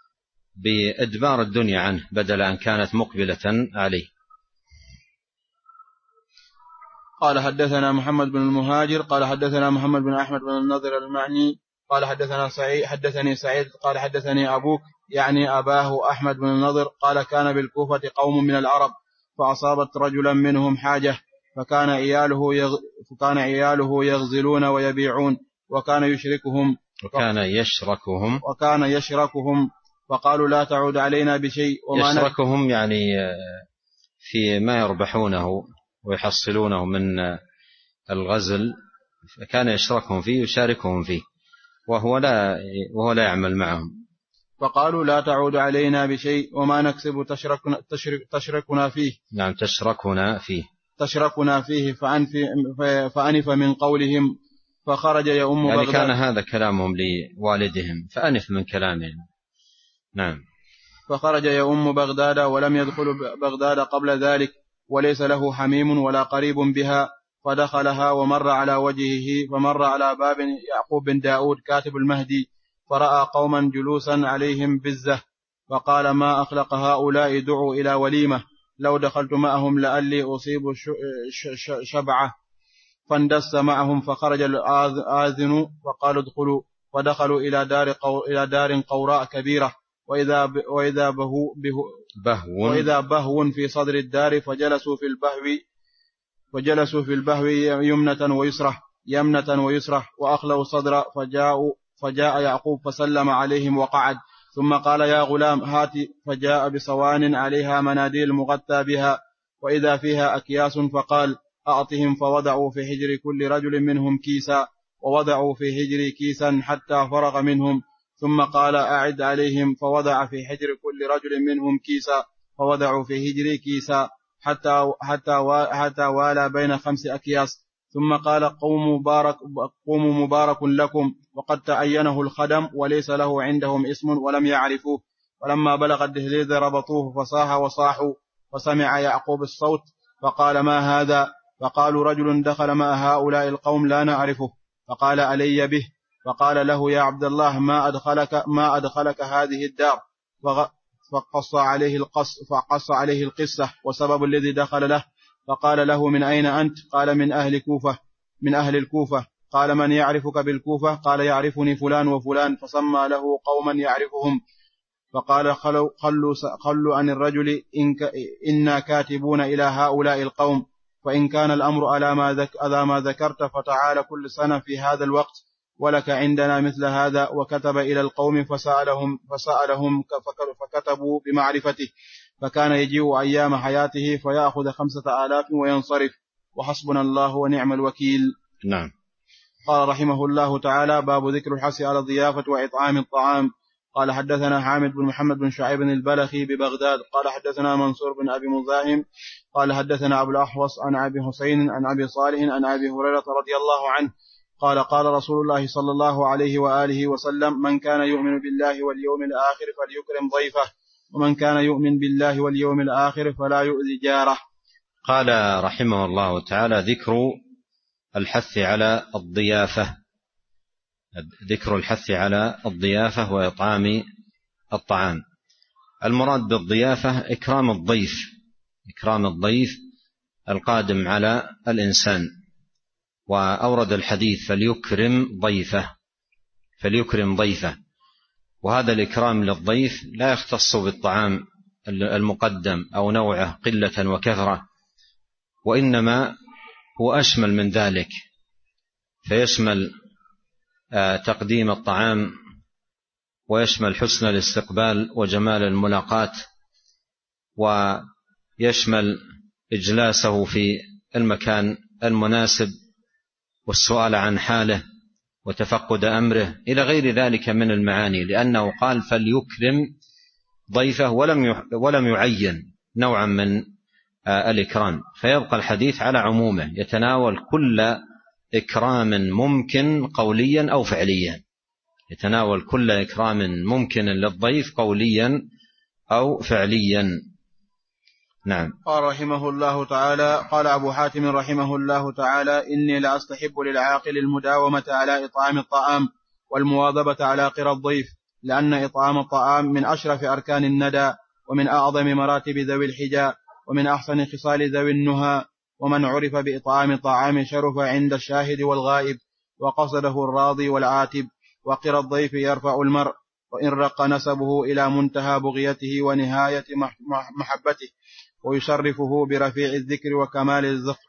بإدبار الدنيا عنه بدل أن كانت مقبلة عليه. قال حدثنا محمد بن المهاجر قال حدثنا محمد بن أحمد بن النضر المعني قال حدثنا سعيد حدثني سعيد قال حدثني أبوك يعني أباه أحمد بن النضر قال كان بالكوفة قوم من العرب فأصابت رجلا منهم حاجة فكان عياله يغ... فكان عياله يغزلون ويبيعون وكان يشركهم وكان يشركهم وكان يشركهم فقالوا لا تعود علينا بشيء. وما يشركهم يعني في ما يربحونه ويحصلونه من الغزل، كان يشركهم فيه يشاركهم فيه وهو لا وهو لا يعمل معهم. فقالوا لا تعود علينا بشيء وما نكسب تشركنا, تشرك تشركنا فيه. نعم تشركنا فيه تشركنا فيه فأنف, فأنف من قولهم فخرج يؤم يعني بغداد. كان هذا كلامهم لوالدهم فأنف من كلامهم. نعم. فخرج يؤم بغداد ولم يدخل بغداد قبل ذلك وليس له حميم ولا قريب بها، فدخلها ومر على وجهه فمر على باب يعقوب بن داود كاتب المهدي فرأى قوما جلوسا عليهم بزة فقال ما أخلق هؤلاء دعوا إلى وليمة لو دخلت معهم لألي أصيب شبعة. فاندس معهم فخرج الآذن فقالوا ادخلوا فدخلوا إلى دار, قو إلى دار قوراء كبيرة وإذا, ب وإذا, بهو بهو بهو وإذا بهو في صدر الدار فجلسوا في البهو فجلسوا في البهو يمنة ويسرة يمنة ويسرة وأخلوا صدر فجاءوا فجاء يعقوب فسلم عليهم وقعد ثم قال يا غلام هات، فجاء بصوان عليها مناديل مغطى بها وإذا فيها أكياس فقال أعطهم، فوضعوا في حجر كل رجل منهم كيسا ووضعوا في حجر كيسا حتى فرغ منهم ثم قال أعد عليهم، فوضع في حجر كل رجل منهم كيسا فوضعوا في حجر كيسا حتى, حتى, حتى والى بين خمس أكياس ثم قال قوموا مبارك, قوموا مبارك لكم، وقد تعينه الخدم وليس له عندهم اسم ولم يعرفوه. ولما بلغ الدهليز ربطوه فصاح وصاحوا وسمع يعقوب الصوت فقال ما هذا؟ فقالوا رجل دخل مع هؤلاء القوم لا نعرفه. فقال علي به. فقال له يا عبد الله ما أدخلك, ما أدخلك هذه الدار؟ فقص عليه القص فقص عليه القصة وسبب الذي دخل له. فقال له من أين أنت؟ قال من أهل كوفة من أهل الكوفة. قال من يعرفك بالكوفة؟ قال يعرفني فلان وفلان، فسمى له قوما يعرفهم، فقال خلوا, خلوا, خلوا عن الرجل إن إنا كاتبون إلى هؤلاء القوم، فإن كان الأمر على ما, ذك على ما ذكرت فتعال كل سنة في هذا الوقت ولك عندنا مثل هذا. وكتب إلى القوم فسألهم, فسألهم فكتبوا بمعرفته، فكان يجيء أيام حياته فيأخذ خمسة آلاف وينصرف، وحسبنا الله ونعم الوكيل. نعم. قال رحمه الله تعالى: باب ذكر الحث على الضيافة وإطعام الطعام. قال حدثنا حامد بن محمد بن شعيب البلخي ببغداد قال حدثنا منصور بن أبي مزاحم قال حدثنا أبو الأحوص عن أبي حسين عن أبي صالح عن أبي هريرة رضي الله عنه قال قال رسول الله صلى الله عليه وآله وسلم: من كان يؤمن بالله واليوم الآخر فليكرم ضيفه، ومن كان يؤمن بالله واليوم الآخر فلا يؤذي جاره. قال رحمه الله تعالى: ذكر الحث على الضيافة، ذكر الحث على الضيافة وإطعام الطعام. المراد بالضيافة إكرام الضيف، إكرام الضيف القادم على الإنسان. وأورد الحديث: فليكرم ضيفه، فليكرم ضيفه. وهذا الإكرام للضيف لا يختص بالطعام المقدم أو نوعه قلة وكثرة، وإنما هو أشمل من ذلك، فيشمل تقديم الطعام، ويشمل حسن الاستقبال وجمال الملاقاة، ويشمل إجلاسه في المكان المناسب والسؤال عن حاله وتفقد أمره إلى غير ذلك من المعاني، لأنه قال: فليكرم ضيفه، ولم ولم يعين نوعا من الإكرام، فيبقى الحديث على عمومه، يتناول كل إكرام ممكن قوليا أو فعليا، يتناول كل إكرام ممكن للضيف قوليا أو فعليا. نعم. قال رحمه الله تعالى: قال أبو حاتم رحمه الله تعالى: إني لأستحب للعاقل المداومة على إطعام الطعام والمواظبة على قرى الضيف، لأن إطعام الطعام من أشرف أركان الندى، ومن أعظم مراتب ذوي الحجاء، ومن أحسن خصال ذوي النهى. ومن عرف بإطعام طعام شرف عند الشاهد والغائب، وقصده الراضي والعاتب. وقرى الضيف يرفع المرء، وإن رق نسبه إلى منتهى بغيته ونهاية محبته، ويشرفه برفيع الذكر وكمال الزفر.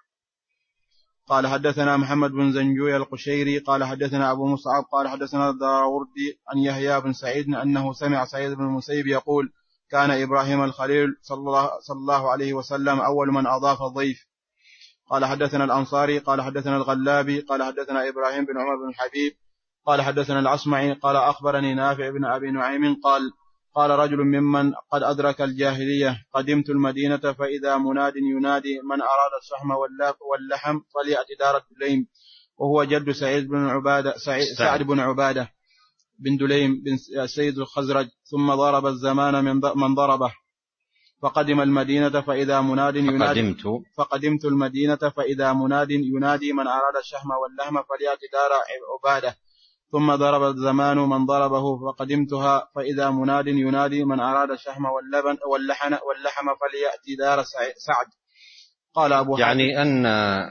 قال حدثنا محمد بن زنجوي القشيري قال حدثنا أبو مصعب قال حدثنا الداراوردي عن يحيى بن سعيد أنه سمع سعيد بن المسيب يقول: كان إبراهيم الخليل صلى الله عليه وسلم أول من أضاف الضيف. قال حدثنا الأنصاري قال حدثنا الغلابي قال حدثنا إبراهيم بن عمر بن الحبيب قال حدثنا العصمعي قال أخبرني نافع بن أبي نعيم قال: قال رجل ممن قد أدرك الجاهلية: قدمت المدينة فإذا مناد ينادي: من أراد الشحم واللحم فليأت دار الدليم، وهو جد سعيد بن عبادة سعد بن عبادة بن دليم بن سيد الخزرج. ثم ضرب الزمان من ضربه، فقدم المدينة فإذا مناد ينادي فقدمت, فقدمت المدينة فإذا مناد ينادي: من أراد الشحم واللحم فليأت دار عبادة. ثم ضرب الزمان من ضربه، فقدمتها فإذا مناد ينادي: من أراد الشحم واللبن واللحم, واللحم فليأتي دار سعد. قال أبو يعني أن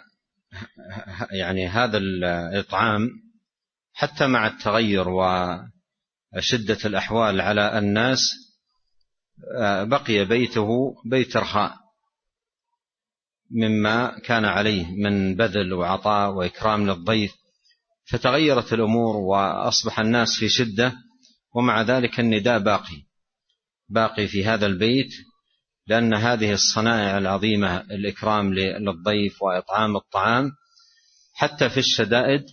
يعني هذا الإطعام حتى مع التغير وشدة الأحوال على الناس بقي بيته بيت رخاء مما كان عليه من بذل وعطاء وإكرام للضيف، فتغيرت الأمور وأصبح الناس في شدة، ومع ذلك النداء باقي باقي في هذا البيت، لأن هذه الصنائع العظيمة، الإكرام للضيف وإطعام الطعام، حتى في الشدائد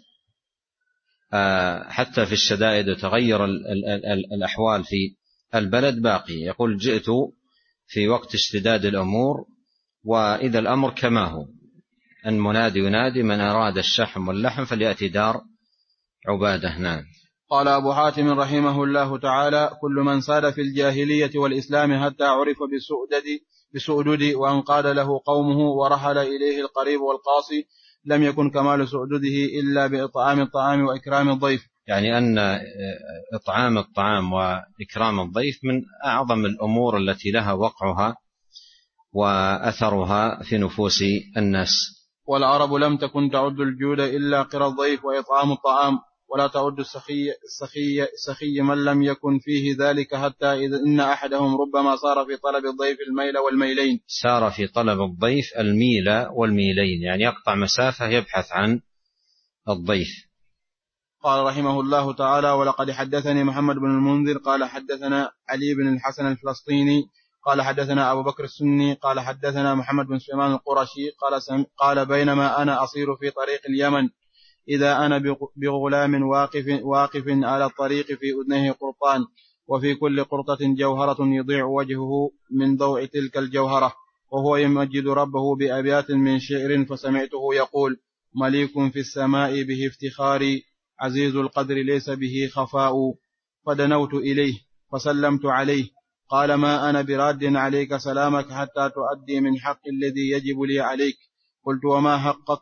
حتى في الشدائد وتغير الأحوال في البلد باقي. يقول: جئت في وقت اشتداد الأمور، وإذا الأمر كما هو، أن منادي ينادي: من أراد الشحم واللحم فليأتي دار عبادة. نعم. قال أبو حاتم رحمه الله تعالى: كل من ساد في الجاهلية والإسلام حتى عرف بسؤدد, بسؤدد وانقاد له قومه ورحل إليه القريب والقاصي، لم يكن كمال سؤدده إلا بإطعام الطعام وإكرام الضيف. يعني أن إطعام الطعام وإكرام الضيف من أعظم الأمور التي لها وقعها وأثرها في نفوس الناس. والعرب لم تكن تعد الجود إلا قرى الضيف وإطعام الطعام، ولا تعد السخي, السخي, السخي من لم يكن فيه ذلك، حتى إذا إن أحدهم ربما صار في طلب الضيف الميل والميلين. سار في طلب الضيف الميل والميلين، يعني يقطع مسافة يبحث عن الضيف. قال رحمه الله تعالى: ولقد حدثني محمد بن المنذر قال حدثنا علي بن الحسن الفلسطيني قال حدثنا أبو بكر السني قال حدثنا محمد بن سليمان القرشي قال, قال بينما أنا أصير في طريق اليمن إذا أنا بغلام واقف, واقف على الطريق في أذنه قرطان، وفي كل قرطة جوهرة يضيع وجهه من ضوء تلك الجوهرة، وهو يمجد ربه بأبيات من شعر، فسمعته يقول: مليك في السماء به افتخاري، عزيز القدر ليس به خفاء. فدنوت إليه فسلمت عليه، قال: ما أنا براد عليك سلامك حتى تؤدي من حق الذي يجب لي عليك. قلت: وما حقك؟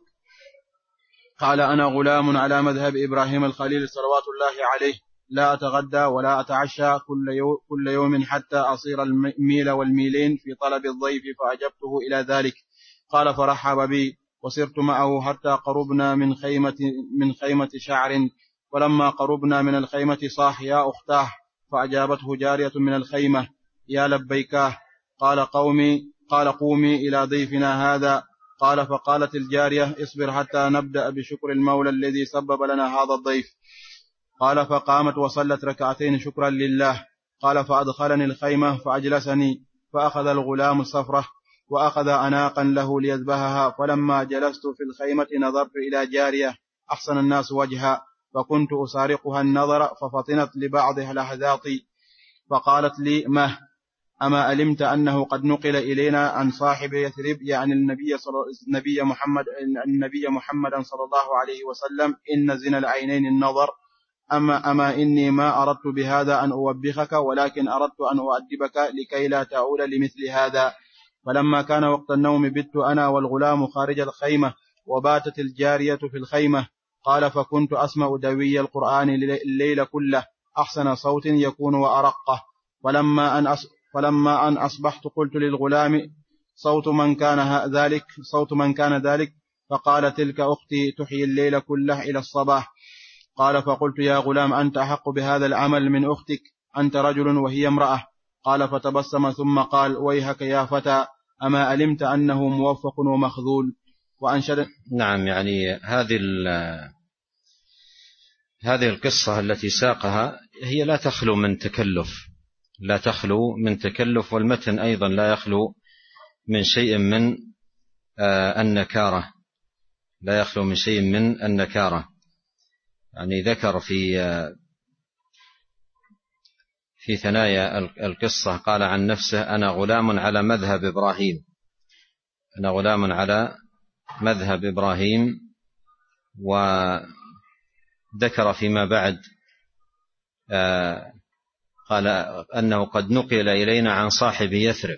قال: أنا غلام على مذهب إبراهيم الخليل صلوات الله عليه، لا أتغدى ولا أتعشى كل يوم, كل يوم حتى أصير الميل والميلين في طلب الضيف، فأجبته إلى ذلك. قال: فرحب بي وسرت معه حتى قربنا من خيمة, من خيمة شعر، ولما قربنا من الخيمة صاح: يا أختاه. فأجابته جارية من الخيمة: يا لبيكاه. قال قومي قال قومي إلى ضيفنا هذا. قال: فقالت الجارية: اصبر حتى نبدأ بشكر المولى الذي سبب لنا هذا الضيف. قال: فقامت وصلت ركعتين شكرا لله. قال: فأدخلني الخيمة فأجلسني، فأخذ الغلام الصفرة وأخذ أناقا له ليذبحها. فلما جلست في الخيمة نظرت إلى جارية أحسن الناس وجها، فكنت أسارقها النظر، ففطنت لبعض لحظات فقالت لي: ما أما علمت أنه قد نقل إلينا عن صاحب يثرب، يعني النبي, النبي محمد النبي محمدا صلى الله عليه وسلم، إن زنا العينين النظر. أما, أما إني ما أردت بهذا أن أوبخك، ولكن أردت أن أؤدبك لكي لا تعود لمثل هذا. فلما كان وقت النوم بت أنا والغلام خارج الخيمة، وباتت الجارية في الخيمة. قال: فكنت أسمع دوي القرآن الليل كله أحسن صوت يكون وأرقه. فلما أن, فلما أن أصبحت قلت للغلام: صوت من كان ذلك صوت من كان ذلك؟ فقال: تلك أختي تحيي الليل كله إلى الصباح. قال: فقلت: يا غلام، أنت أحق بهذا العمل من أختك، أنت رجل وهي امرأة. قال: فتبسم ثم قال: ويحك يا فتى، أما علمت أنه موفق ومخذول. وأنشد. نعم، يعني هذه هذه القصة التي ساقها هي لا تخلو من تكلف لا تخلو من تكلف والمتن أيضا لا يخلو من شيء من النكارة لا يخلو من شيء من النكارة. يعني ذكر في في ثنايا القصة قال عن نفسه: أنا غلام على مذهب إبراهيم أنا غلام على مذهب إبراهيم وذكر فيما بعد قال أنه قد نقل إلينا عن صاحب يثرب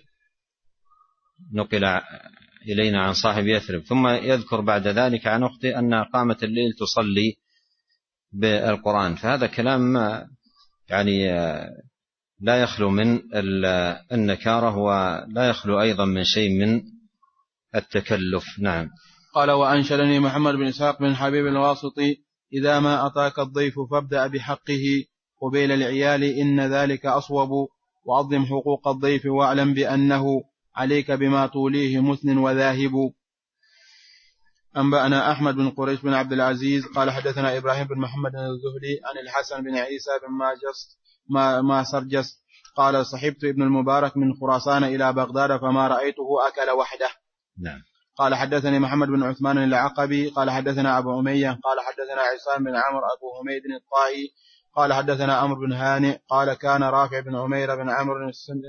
نقل إلينا عن صاحب يثرب ثم يذكر بعد ذلك عن أخته أنها قامت الليل تصلي بالقرآن. فهذا كلام يعني لا يخلو من النكارة ولا يخلو أيضا من شيء من التكلف. نعم. قال: وأنشدني محمد بن إسحاق بن حبيب الواسطي: إذا ما أتاك الضيف فابدأ بحقه قبيل العيال، إن ذلك أصوب، وعظم حقوق الضيف واعلم بأنه عليك بما توليه مثن وذاهب. أنبأنا أحمد بن قريش بن عبد العزيز قال حدثنا إبراهيم بن محمد الزهري عن الحسن بن عيسى بن ماجس ما, ما سرجس قال: صحبت ابن المبارك من خراسان إلى بغداد فما رأيته أكل وحده. نعم. قال حدثني محمد بن عثمان العقبي قال حدثنا أبو أمية قال حدثنا عصام بن عمرو أبو حميد الطائي قال حدثنا عمرو بن هانئ قال: كان رافع بن عمير بن عمرو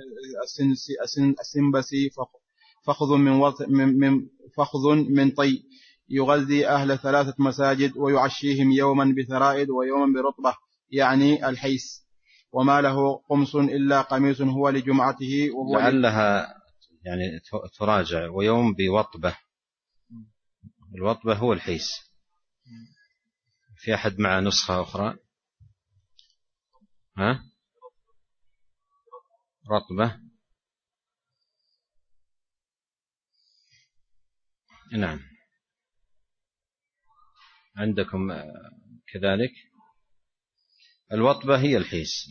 السنبسي فخذ من, من فخذ من طي يغذي أهل ثلاثة مساجد ويعشيهم يوما بثرائد ويوما برطبة، يعني الحيس، وما له قمص إلا قميص هو لجمعته وهو لعلها يعني تراجع ويوم بوطبة. الوطبة هو الحيس. في أحد مع نسخة أخرى؟ ها؟ رطبة. نعم. عندكم كذلك؟ الوطبة هي الحيس.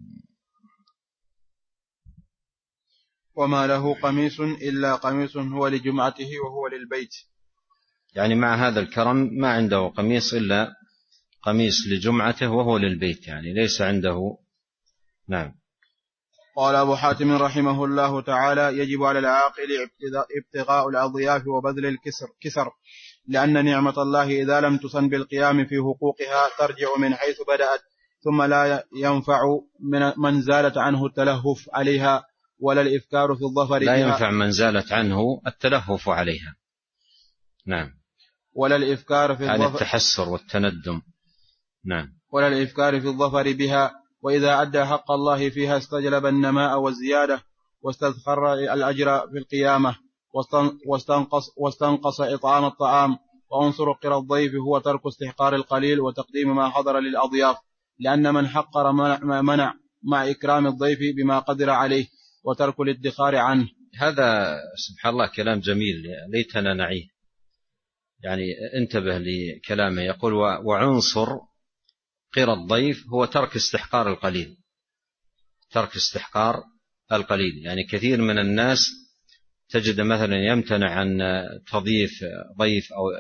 وما له قميص إلا قميص هو لجمعته وهو للبيت، يعني مع هذا الكرم ما عنده قميص إلا قميص لجمعته وهو للبيت، يعني ليس عنده. نعم. قال أبو حاتم رحمه الله تعالى: يجب على العاقل ابتغاء الأضياف وبذل الكسر كسر لأن نعمة الله إذا لم تصن بالقيام في حقوقها ترجع من حيث بدأت، ثم لا ينفع من, من زالت عنه التلهف عليها ولا الإفكار في الظفر لا بها. ينفع من زالت عنه التلهف عليها. نعم. ولا الإفكار في يعني الظفر، التحسر والتندم. نعم. ولا الإفكار في الظفر بها، وإذا أدى حق الله فيها استجلب النماء والزيادة واستذخر الأجر في القيامة واستنقص, واستنقص إطعام الطعام. وعنصر قرى الضيف هو ترك استحقار القليل وتقديم ما حضر للأضياف، لأن من حقر منع مع إكرام الضيف بما قدر عليه وترك الادخار عنه. هذا سبحان الله كلام جميل ليتنا نعيه، يعني انتبه لكلامه. يقول: وعنصر قرى الضيف هو ترك استحقار القليل. ترك استحقار القليل، يعني كثير من الناس تجد مثلا يمتنع عن تضييف ضيف أو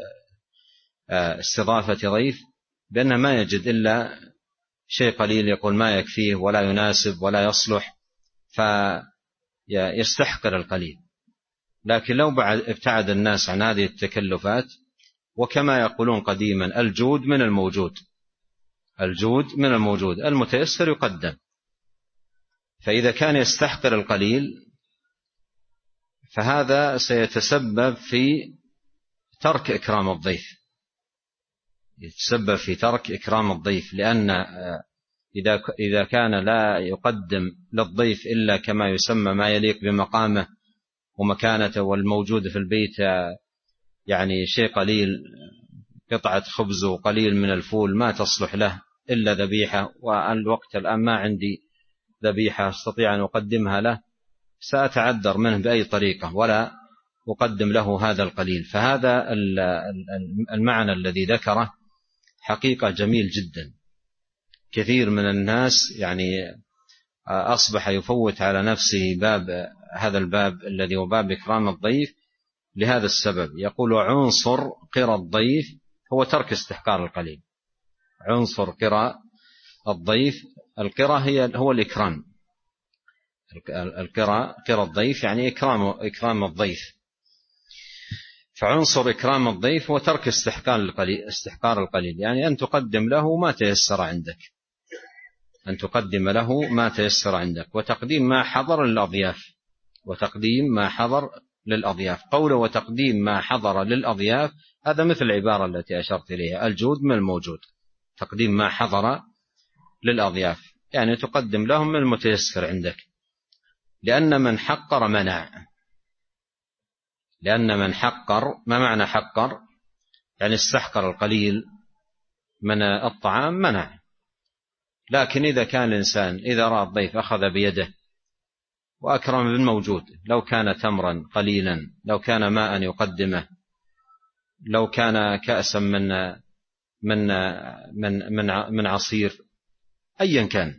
استضافة ضيف بأنه ما يجد إلا شيء قليل، يقول ما يكفيه ولا يناسب ولا يصلح، فيستحقر القليل. لكن لو ابتعد الناس عن هذه التكلفات، وكما يقولون قديما: الجود من الموجود، الجود من الموجود، المتيسر يقدم. فإذا كان يستحقر القليل فهذا سيتسبب في ترك إكرام الضيف، يتسبب في ترك إكرام الضيف، لأن إذا كان لا يقدم للضيف إلا كما يسمى ما يليق بمقامه ومكانته، والموجود في البيت يعني شيء قليل، قطعة خبز وقليل من الفول ما تصلح له إلا ذبيحة، والوقت الآن ما عندي ذبيحة أستطيع أن أقدمها له، سأتعذر منه بأي طريقة ولا أقدم له هذا القليل. فهذا المعنى الذي ذكره حقيقة جميل جدا. كثير من الناس يعني أصبح يفوت على نفسه باب هذا الباب الذي هو باب إكرام الضيف لهذا السبب. يقول: عنصر قرى الضيف هو ترك استحقار القليل. عنصر قرى الضيف، القرى هي هو الإكرام، القرى قرى الضيف يعني إكرام إكرام الضيف. فعنصر إكرام الضيف هو ترك استحقار القليل، استحقار القليل يعني أن تقدم له ما تيسر عندك، أن تقدم له ما تيسر عندك، وتقديم ما حضر للأضياف، وتقديم ما حضر للأضياف. قوله وتقديم ما حضر للأضياف هذا مثل العبارة التي أشرت إليها: الجود من الموجود، تقديم ما حضر للأضياف يعني تقدم لهم من المتيسر عندك. لأن من حقر منع، لأن من حقر، ما معنى حقر؟ يعني استحقر القليل من الطعام منع. لكن إذا كان الإنسان إذا رأى الضيف أخذ بيده وأكرم بالموجود، لو كان تمرا قليلا، لو كان ماء يقدمه، لو كان كأسا من من من من من عصير، أيا كان.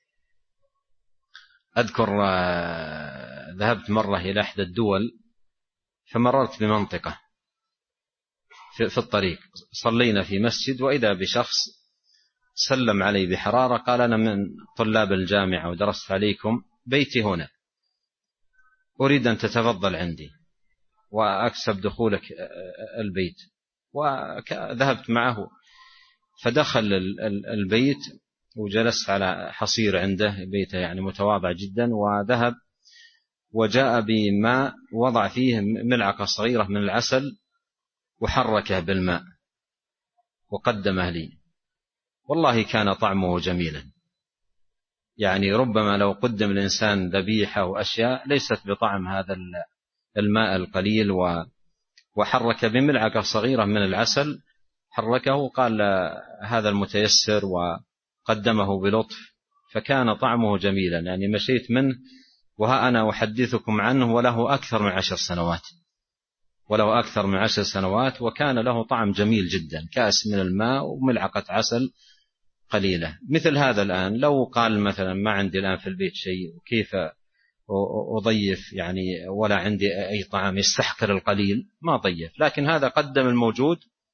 أذكر ذهبت مرة إلى إحدى الدول، فمررت بمنطقة في الطريق، صلينا في مسجد، وإذا بشخص سلم علي بحرارة، قال: أنا من طلاب الجامعة ودرست عليكم، بيتي هنا، أريد أن تتفضل عندي وأكسب دخولك البيت. وذهبت معه، فدخل البيت وجلست على حصير عنده، بيته يعني متواضع جدا، وذهب وجاء بماء وضع فيه ملعقة صغيرة من العسل وحركه بالماء وقدمه لي. والله كان طعمه جميلا، يعني ربما لو قدم الإنسان ذبيحة وأشياء ليست بطعم هذا الماء القليل، وحرك بملعقة صغيرة من العسل، حركه، قال هذا المتيسر، وقدمه بلطف، فكان طعمه جميلا. يعني مشيت منه وها أنا أحدثكم عنه وله أكثر من عشر سنوات، ولو أكثر من عشر سنوات وكان له طعم جميل جدا، كأس من الماء وملعقة عسل قليلة. مثل هذا الآن لو قال مثلا ما عندي الآن في البيت شيء وكيف أضيف يعني ولا عندي أي طعام، يستحقر القليل ما ضيف، لكن هذا قدم الموجود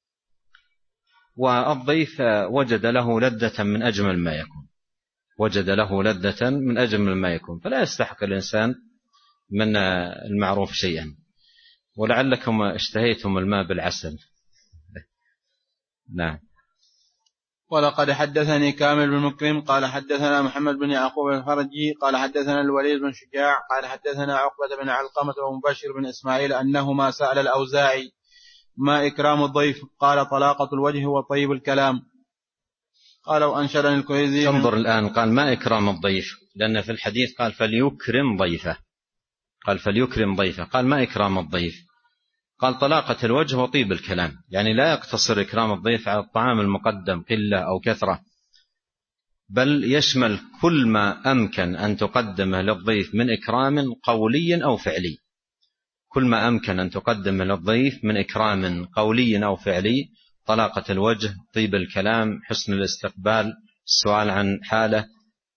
والضيف وجد له لذة من أجمل ما يكون، وجد له لذة من أجمل ما يكون، فلا يستحقر الإنسان من المعروف شيئا. ولعلكم اشتهيتم الماء بالعسل. نعم. ولقد حدثني كامل بن مكرم قال حدثنا محمد بن يعقوب الفرجي قال حدثنا الوليد بن شجاع قال حدثنا عقبة بن علقمة ومبشر بن إسماعيل أنهما سأل الأوزاعي ما إكرام الضيف؟ قال طلاقة الوجه وطيب الكلام. قال وأنشدني الكويزي. انظر الآن قال ما إكرام الضيف، لأن في الحديث قال فليكرم ضيفه، قال فليكرم ضيفه، قال ما إكرام الضيف؟ قال طلاقة الوجه وطيب الكلام، يعني لا يقتصر إكرام الضيف على الطعام المقدم قلة أو كثرة، بل يشمل كل ما أمكن أن تقدمه للضيف من إكرام قولي أو فعلي، كل ما أمكن أن تقدمه للضيف من إكرام قولي أو فعلي. طلاقة الوجه، طيب الكلام، حسن الاستقبال، السؤال عن حاله،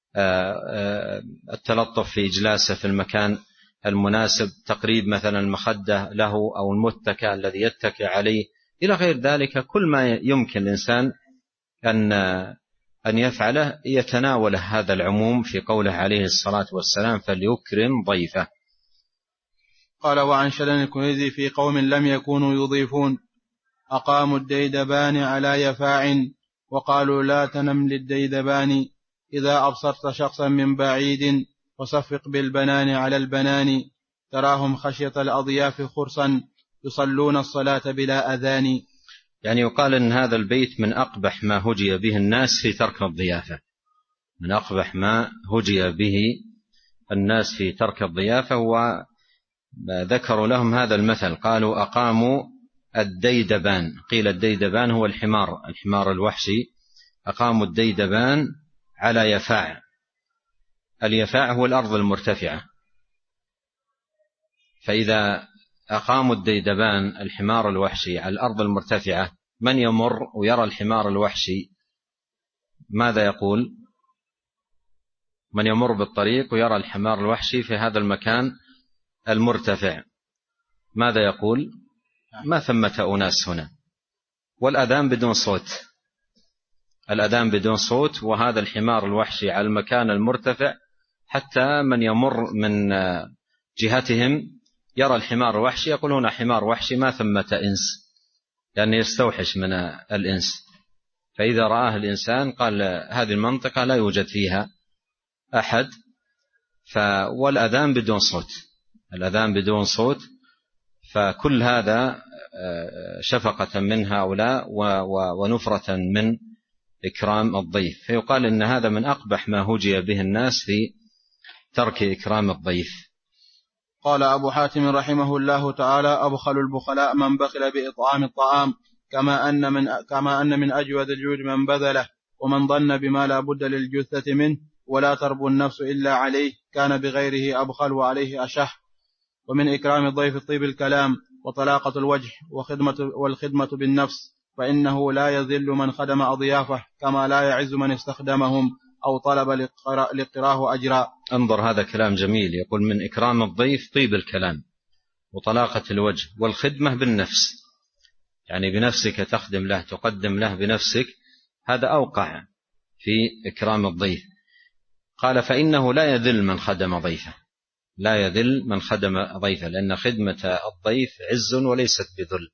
التلطف في إجلاسه في المكان المناسب، تقريب مثلا المخدة له أو المتكى الذي يتكي عليه إلى غير ذلك. كل ما يمكن الإنسان أن أن يفعله يتناول هذا العموم في قوله عليه الصلاة والسلام فليكرم ضيفه. قال وأنشدني الكويزي في قوم لم يكونوا يضيفون أقاموا الديدبان على يفاع وقالوا لا تنم للديدبان إذا أبصرت شخصا من بعيد وصفق بالبنان على البنان تراهم خشية الأضياف خرصا يصلون الصلاة بلا أذان. يعني يقال أن هذا البيت من أقبح ما هجي به الناس في ترك الضيافة، من أقبح ما هجي به الناس في ترك الضيافة. وذكروا لهم هذا المثل، قالوا أقاموا الديدبان، قيل الديدبان هو الحمار، الحمار الوحشي، أقاموا الديدبان على يفاع. اليفاع هو الأرض المرتفعة، فإذا أقاموا الديدبان الحمار الوحشي على الأرض المرتفعة، من يمر ويرى الحمار الوحشي ماذا يقول؟ من يمر بالطريق ويرى الحمار الوحشي في هذا المكان المرتفع ماذا يقول؟ ما ثمة أناس هنا. والأذان بدون صوت، الأذان بدون صوت، وهذا الحمار الوحشي على المكان المرتفع، حتى من يمر من جهتهم يرى الحمار الوحشي يقول هنا حمار وحشي ما ثمة إنس، لأنه يستوحش من الإنس. فإذا رآه الإنسان قال هذه المنطقة لا يوجد فيها أحد. والأذان بدون صوت، الأذان بدون صوت، فكل هذا شفقة من هؤلاء ونفرة من إكرام الضيف. فيقال إن هذا من أقبح ما هجي به الناس في ترك إكرام الضيف. قال أبو حاتم رحمه الله تعالى أبخل البخلاء من بخل بإطعام الطعام، كما أن من, كما أن من أجود الجود من بذله، ومن ظن بما لا بد للجثة منه ولا تربو النفس إلا عليه كان بغيره أبخل وعليه أشح. ومن إكرام الضيف طيب الكلام وطلاقة الوجه وخدمة والخدمة بالنفس، فإنه لا يذل من خدم أضيافه كما لا يعز من استخدمهم أو طلب لقراه أجرا. انظر هذا كلام جميل، يقول من إكرام الضيف طيب الكلام وطلاقة الوجه والخدمة بالنفس، يعني بنفسك تخدم له، تقدم له بنفسك، هذا أوقع في إكرام الضيف. قال فإنه لا يذل من خدم ضيفه، لا يذل من خدم ضيفه، لأن خدمة الضيف عز وليست بذل،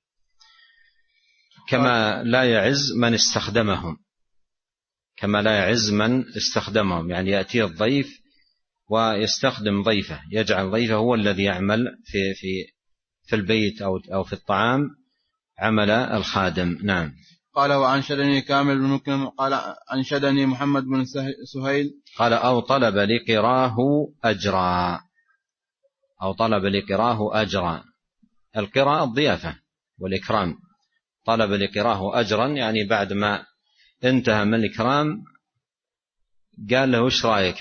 كما لا يعز من استخدمهم، كما لا يعز من استخدمهم، يعني يأتي الضيف ويستخدم ضيفه، يجعل ضيفه هو الذي يعمل في في في البيت أو أو في الطعام عمل الخادم. نعم. قال وأنشدني كامل بن مكرم قال أنشدني محمد بن سهيل قال أو طلب لقراه أجرا، أو طلب لقراه أجرا. القراءة الضيافة والإكرام، طلب لقراه أجرا يعني بعد ما انتهى من الإكرام قال له وش رأيك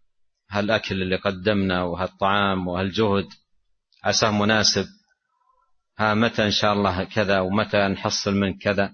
بهالأكل اللي قدمنا وهالطعام وهالجهد، عساه مناسب؟ ها متى إن شاء الله كذا ومتى نحصل من كذا،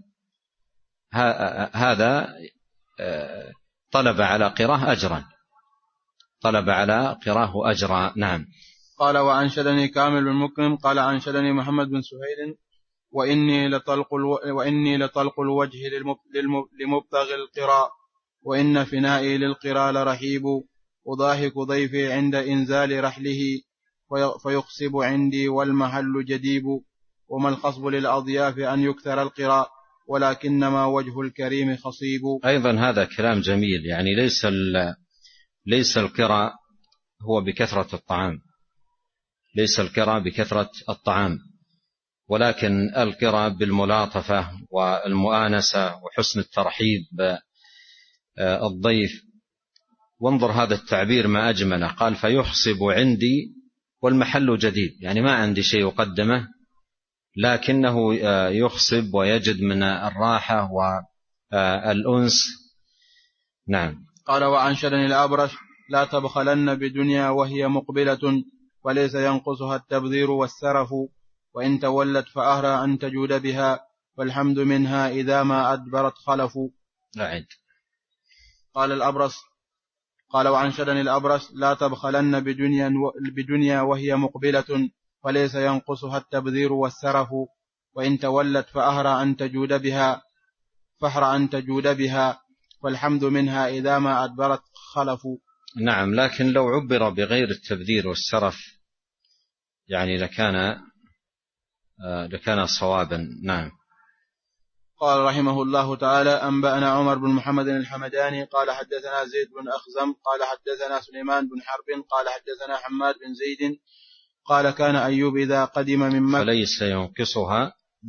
هذا طلب على قراه أجرا، طلب على قراه أجرا. نعم. قال وأنشدني كامل بن مكرم قال أنشدني محمد بن سهيل وإني لطلق, الو... وإني لطلق الوجه للمب... لمبتغي القراء، وإن فنائي للقراء لرحيب، أضاحك ضيفي عند إنزال رحله، في... فيخصب عندي والمحل جديب، وما الخصب للأضياف أن يكثر القراء، ولكنما وجه الكريم خصيب. أيضا هذا كلام جميل، يعني ليس ال... ليس القراء هو بكثرة الطعام، ليس القراء بكثرة الطعام، ولكن القراء بالملاطفة والمؤانسة وحسن الترحيب بالضيف. وانظر هذا التعبير ما أجمله، قال فيخصب عندي والمحل جديد، يعني ما عندي شيء أقدمه لكنه يخصب ويجد من الراحة والأنس. نعم. قال وأنشدني الأبرش لا تبخلن بدنيا وهي مقبلة، وليس ينقصها التبذير والسرف، وإن تولت فأهرى أن تجود بها، والحمد منها إذا ما أدبرت خلف. أعد. قال الأبرص قال وأنشدني الأبرص لا تبخلن بدنيا, بدنيا وهي مقبلة، وليس ينقصها التبذير والسرف، وإن تولت فأهرى أن تجود بها فأهرى أن تجود بها، والحمد منها إذا ما أدبرت خلف. نعم، لكن لو عبر بغير التبذير والسرف يعني لكان لكان صوابا. نعم. قال رحمه الله تعالى أنبأنا عمر بن محمد الحمداني قال حدثنا زيد بن أخزم قال حدثنا سليمان بن حرب قال حدثنا حماد بن زيد قال كان أيوب إذا قدم من مكة فليس ينقصها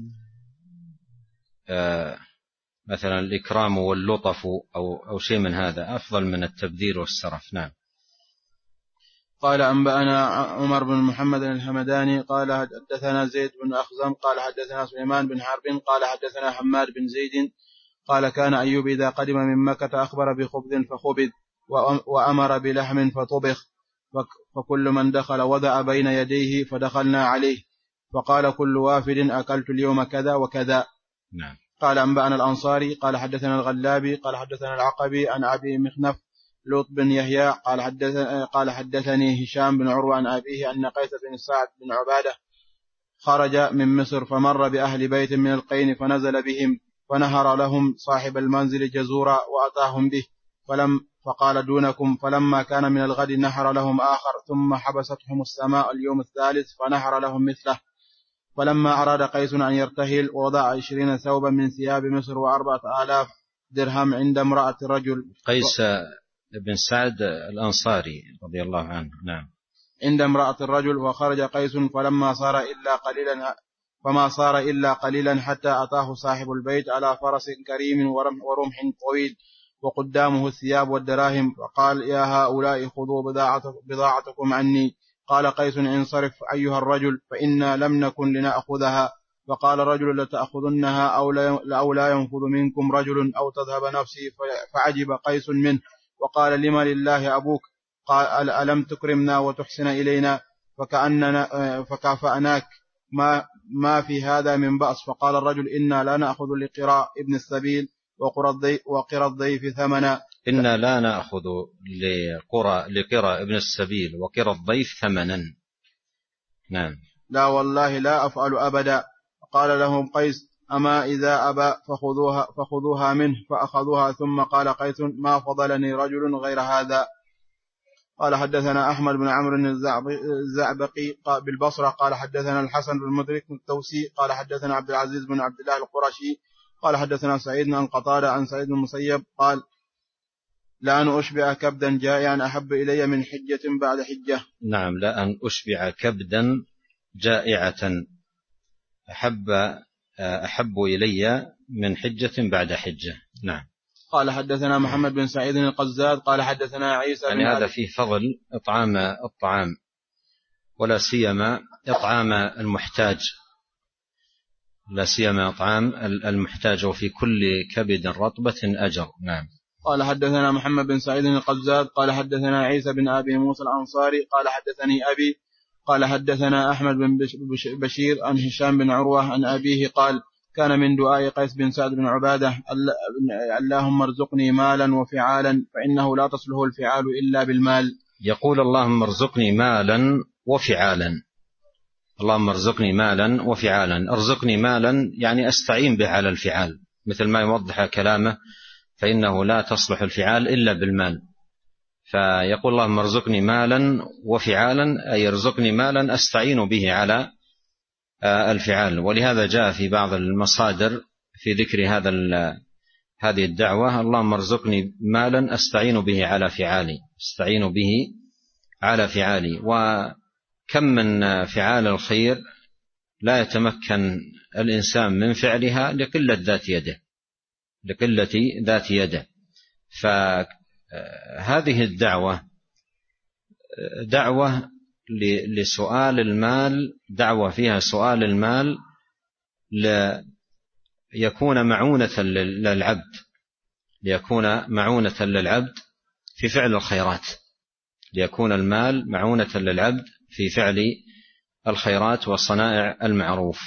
آه مثلا الإكرام واللطف أو, أو شيء من هذا أفضل من التبذير والسرف. نعم. قال أنبأنا عمر بن محمد الحمداني قال حدثنا زيد بن أخزم قال حدثنا سليمان بن حرب قال حدثنا حماد بن زيد قال كان أيوب إذا قدم من مكة أخبر بخبز فخبز وأمر بلحم فطبخ، فكل من دخل وضع بين يديه فدخلنا عليه، فقال كل وافد أكلت اليوم كذا وكذا. نعم. قال أنبأنا الأنصاري قال حدثنا الغلابي قال حدثنا العقبي عن أبي مخنف لوط بن يحيى قال حدثني قال حدثني هشام بن عروة عن أبيه أن قيس بن سعد بن عبادة خرج من مصر فمر بأهل بيت من القين فنزل بهم، فنهر لهم صاحب المنزل جزورا وأتاهم به، فلم فقال دونكم، فلما كان من الغد نهر لهم آخر، ثم حبستهم السماء اليوم الثالث فنهر لهم مثله. فلما أراد قيس أن يرتهل ووضع عشرين ثوبا من ثياب مصر وأربعة آلاف درهم عند امرأة رجل. قيس بن سعد الأنصاري رضي الله عنه. نعم. عند امرأة الرجل، وخرج قيس فلما صار إلا قليلا فما صار إلا قليلا حتى أتاه صاحب البيت على فرس كريم ورمح طويل وقدامه الثياب والدراهم، فقال يا هؤلاء خذوا بضاعتكم عني. قال قيس انصرف أيها الرجل فإنا لم نكن لنأخذها. فقال رجل لتأخذنها أو لا ينفذ منكم رجل أو تذهب نفسي. فعجب قيس منه وقال لما لله أبوك؟ قال ألم تكرمنا وتحسن إلينا فكأننا فكافأناك ما, ما في هذا من بأس. فقال الرجل إنا لا نأخذ لقراء ابن السبيل وقرى الضيف ثمنا. إنا لا نأخذ لقرى لقراء ابن السبيل وقرى الضيف ثمنا. نعم. لا والله لا أفعل أبدا. قال لهم قيس أما إذا أبى فخذوها, فخذوها منه، فأخذوها. ثم قال قيس ما فضلني رجل غير هذا. قال حدثنا أحمد بن عمرو الزعبقي بالبصرة قال حدثنا الحسن بن مدرك التوسي قال حدثنا عبد العزيز بن عبد الله القرشي قال حدثنا سعيد عن قتادة عن سعيد المسيب قال لأن أشبع كبدا جائعا أحب إلي من حجة بعد حجة. نعم. لأن أشبع كبدا جائعة أحب أحب إلي من حجة بعد حجة. نعم. قال حدثنا محمد بن سعيد القزاد قال حدثنا عيسى يعني هذا فيه فضل إطعام الطعام، ولا سيما إطعام المحتاج، لا سيما إطعام المحتاج، وفي كل كبد رطبة أجر. نعم. قال حدثنا محمد بن سعيد القزاد قال حدثنا عيسى بن أبي موسى الأنصاري قال حدثني أبي قال حدثنا أحمد بن بشير عن هشام بن عروة عن أبيه قال كان من دعاء قيس بن سعد بن عبادة اللهم ارزقني مالا وفعالا فإنه لا تصله الفعال إلا بالمال. يقول اللهم ارزقني مالا وفعالا، اللهم ارزقني مالا وفعالا. ارزقني مالا يعني أستعين به على الفعال، مثل ما يوضح كلامه فإنه لا تصلح الفعال إلا بالمال. فيقول اللهم ارزقني مالا وفعالا أي ارزقني مالا أستعين به على الفعال. ولهذا جاء في بعض المصادر في ذكر هذا هذه الدعوة اللهم ارزقني مالا أستعين به على فعالي، أستعين به على فعالي. وكم من فعال الخير لا يتمكن الإنسان من فعلها لقلة ذات يده، لقلة ذات يده. فهذه الدعوة دعوة لسؤال المال، دعوة فيها سؤال المال ليكون معونة للعبد، ليكون معونة للعبد في فعل الخيرات، ليكون المال معونة للعبد في فعل الخيرات وصنائع المعروف.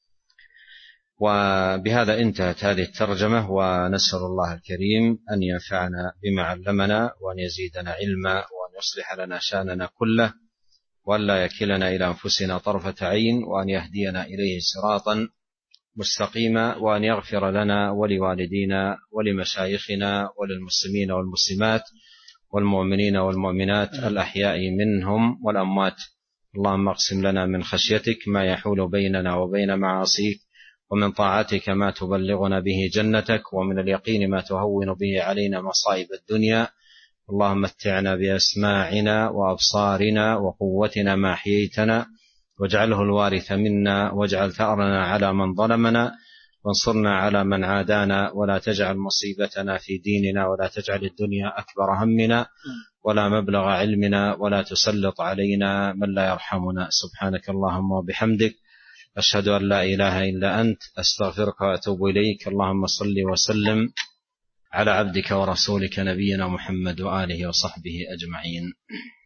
وبهذا انتهت هذه الترجمة، ونسأل الله الكريم أن ينفعنا بما علمنا وأن يزيدنا علما وأن يصلح لنا شأننا كله وأن لا يكلنا إلى أنفسنا طرفة عين، وأن يهدينا إليه صراطا مستقيما، وأن يغفر لنا ولوالدينا ولمشايخنا وللمسلمين والمسلمات والمؤمنين والمؤمنات الأحياء منهم والأموات. اللهم اقسم لنا من خشيتك ما يحول بيننا وبين معاصيك، ومن طاعتك ما تبلغنا به جنتك، ومن اليقين ما تهون به علينا مصائب الدنيا. اللهم متعنا بأسماعنا وأبصارنا وقوتنا ما أحييتنا، واجعله الوارث منا، واجعل ثأرنا على من ظلمنا، وانصرنا على من عادانا، ولا تجعل مصيبتنا في ديننا، ولا تجعل الدنيا أكبر همنا ولا مبلغ علمنا، ولا تسلط علينا من لا يرحمنا. سبحانك اللهم وبحمدك، أشهد أن لا إله إلا أنت، أستغفرك وأتوب إليك. اللهم صل وسلم على عبدك ورسولك نبينا محمد وآله وصحبه أجمعين.